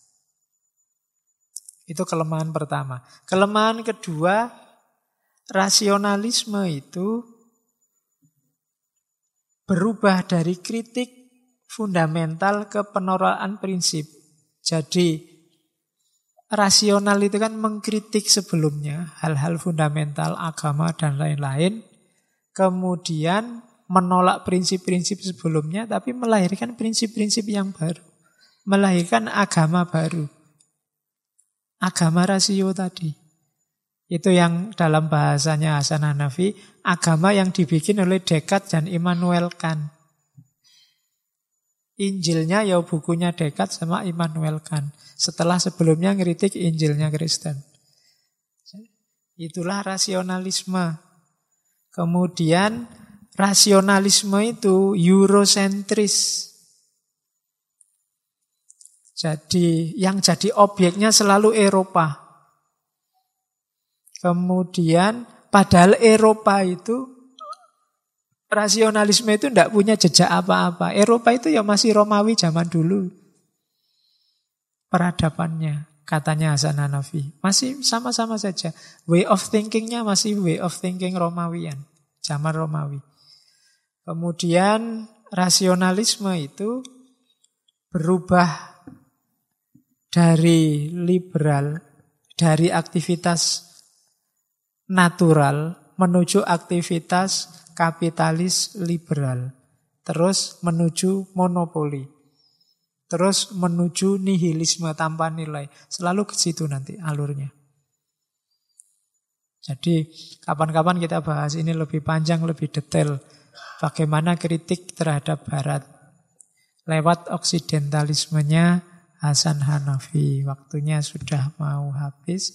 S1: Itu kelemahan pertama. Kelemahan kedua, rasionalisme itu berubah dari kritik fundamental ke penolakan prinsip. Jadi rasional itu kan mengkritik sebelumnya hal-hal fundamental agama dan lain-lain. Kemudian menolak prinsip-prinsip sebelumnya, tapi melahirkan prinsip-prinsip yang baru. Melahirkan agama baru. Agama rasio tadi. Itu yang dalam bahasanya Hasan Hanafi, agama yang dibikin oleh Descartes dan Immanuel Kant. Injilnya ya bukunya Descartes sama Immanuel Kant. Setelah sebelumnya ngeritik Injilnya Kristen. Itulah rasionalisme. Kemudian rasionalisme itu eurosentris. Jadi yang jadi objeknya selalu Eropa. Kemudian padahal Eropa itu, rasionalisme itu tidak punya jejak apa-apa. Eropa itu ya masih Romawi zaman dulu. Peradabannya, katanya Hasan Hanafi. Masih sama-sama saja. Way of thinkingnya masih way of thinking Romawian. Zaman Romawi. Kemudian rasionalisme itu berubah dari liberal, dari aktivitas natural menuju aktivitas kapitalis liberal. Terus menuju monopoli. Terus menuju nihilisme tanpa nilai. Selalu ke situ nanti alurnya. Jadi kapan-kapan kita bahas ini lebih panjang, lebih detail. Bagaimana kritik terhadap Barat lewat oksidentalismenya Hasan Hanafi. Waktunya sudah mau habis.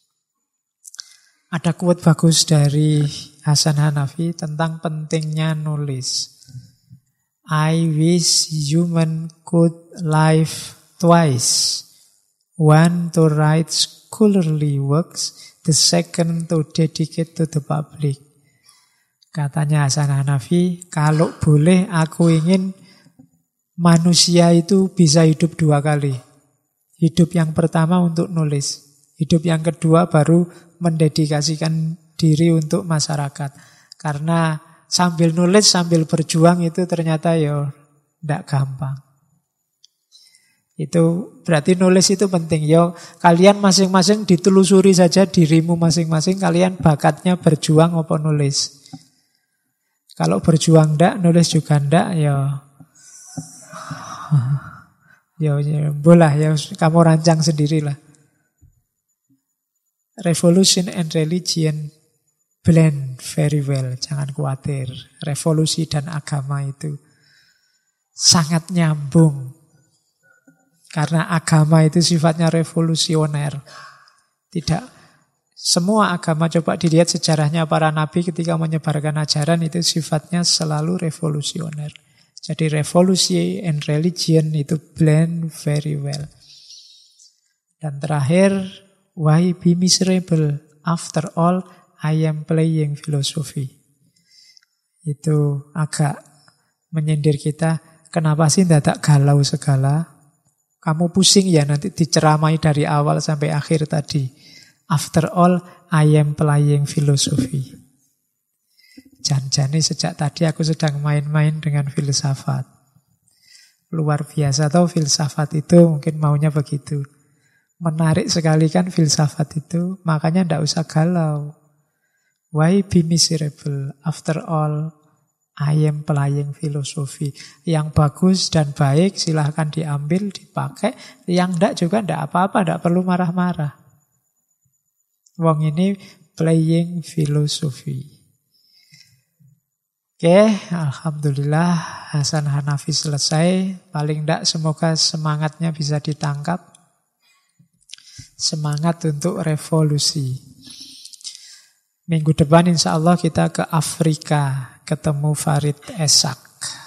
S1: Ada quote bagus dari Hasan Hanafi tentang pentingnya nulis. I wish human could live twice. One to write scholarly works, the second to dedicate to the public. Katanya Hasan Hanafi, kalau boleh aku ingin manusia itu bisa hidup 2 kali. Hidup yang pertama untuk nulis. Hidup yang kedua baru mendedikasikan diri untuk masyarakat. Karena sambil nulis, sambil berjuang itu ternyata ya tidak gampang. Itu berarti nulis itu penting. Ya kalian masing-masing ditelusuri saja dirimu masing-masing. Kalian bakatnya berjuang apa nulis. Kalau berjuang ndak, nulis juga ndak, ya boleh ya kamu rancang sendirilah. Revolution and religion blend very well. Jangan khawatir. Revolusi dan agama itu sangat nyambung. Karena agama itu sifatnya revolusioner. Tidak semua agama, coba dilihat sejarahnya para nabi ketika menyebarkan ajaran itu sifatnya selalu revolusioner. Jadi revolusi and religion itu blend very well. Dan terakhir, why be miserable? After all, I am playing philosophy. Itu agak menyindir kita. Kenapa sih tidak galau segala? Kamu pusing ya nanti diceramai dari awal sampai akhir tadi. After all, I am playing philosophy. Jangan-jangan sejak tadi aku sedang main-main dengan filsafat. Luar biasa tau filsafat itu, mungkin maunya begitu. Menarik sekali kan filsafat itu, makanya tidak usah galau. Why be miserable? After all, I am playing philosophy. Yang bagus dan baik silahkan diambil, dipakai. Yang tidak juga tidak apa-apa, tidak perlu marah-marah. Wong ini playing philosophy. Oke, alhamdulillah Hasan Hanafi selesai. Paling tidak semoga semangatnya bisa ditangkap. Semangat untuk revolusi. Minggu depan insya Allah kita ke Afrika, ketemu Farid Esak.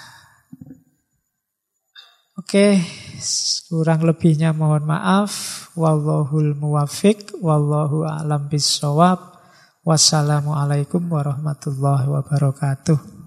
S1: Oke, kurang lebihnya mohon maaf. Wallahul muwaffiq, wallahu a'lam bissawab. Wassalamualaikum warahmatullahi wabarakatuh.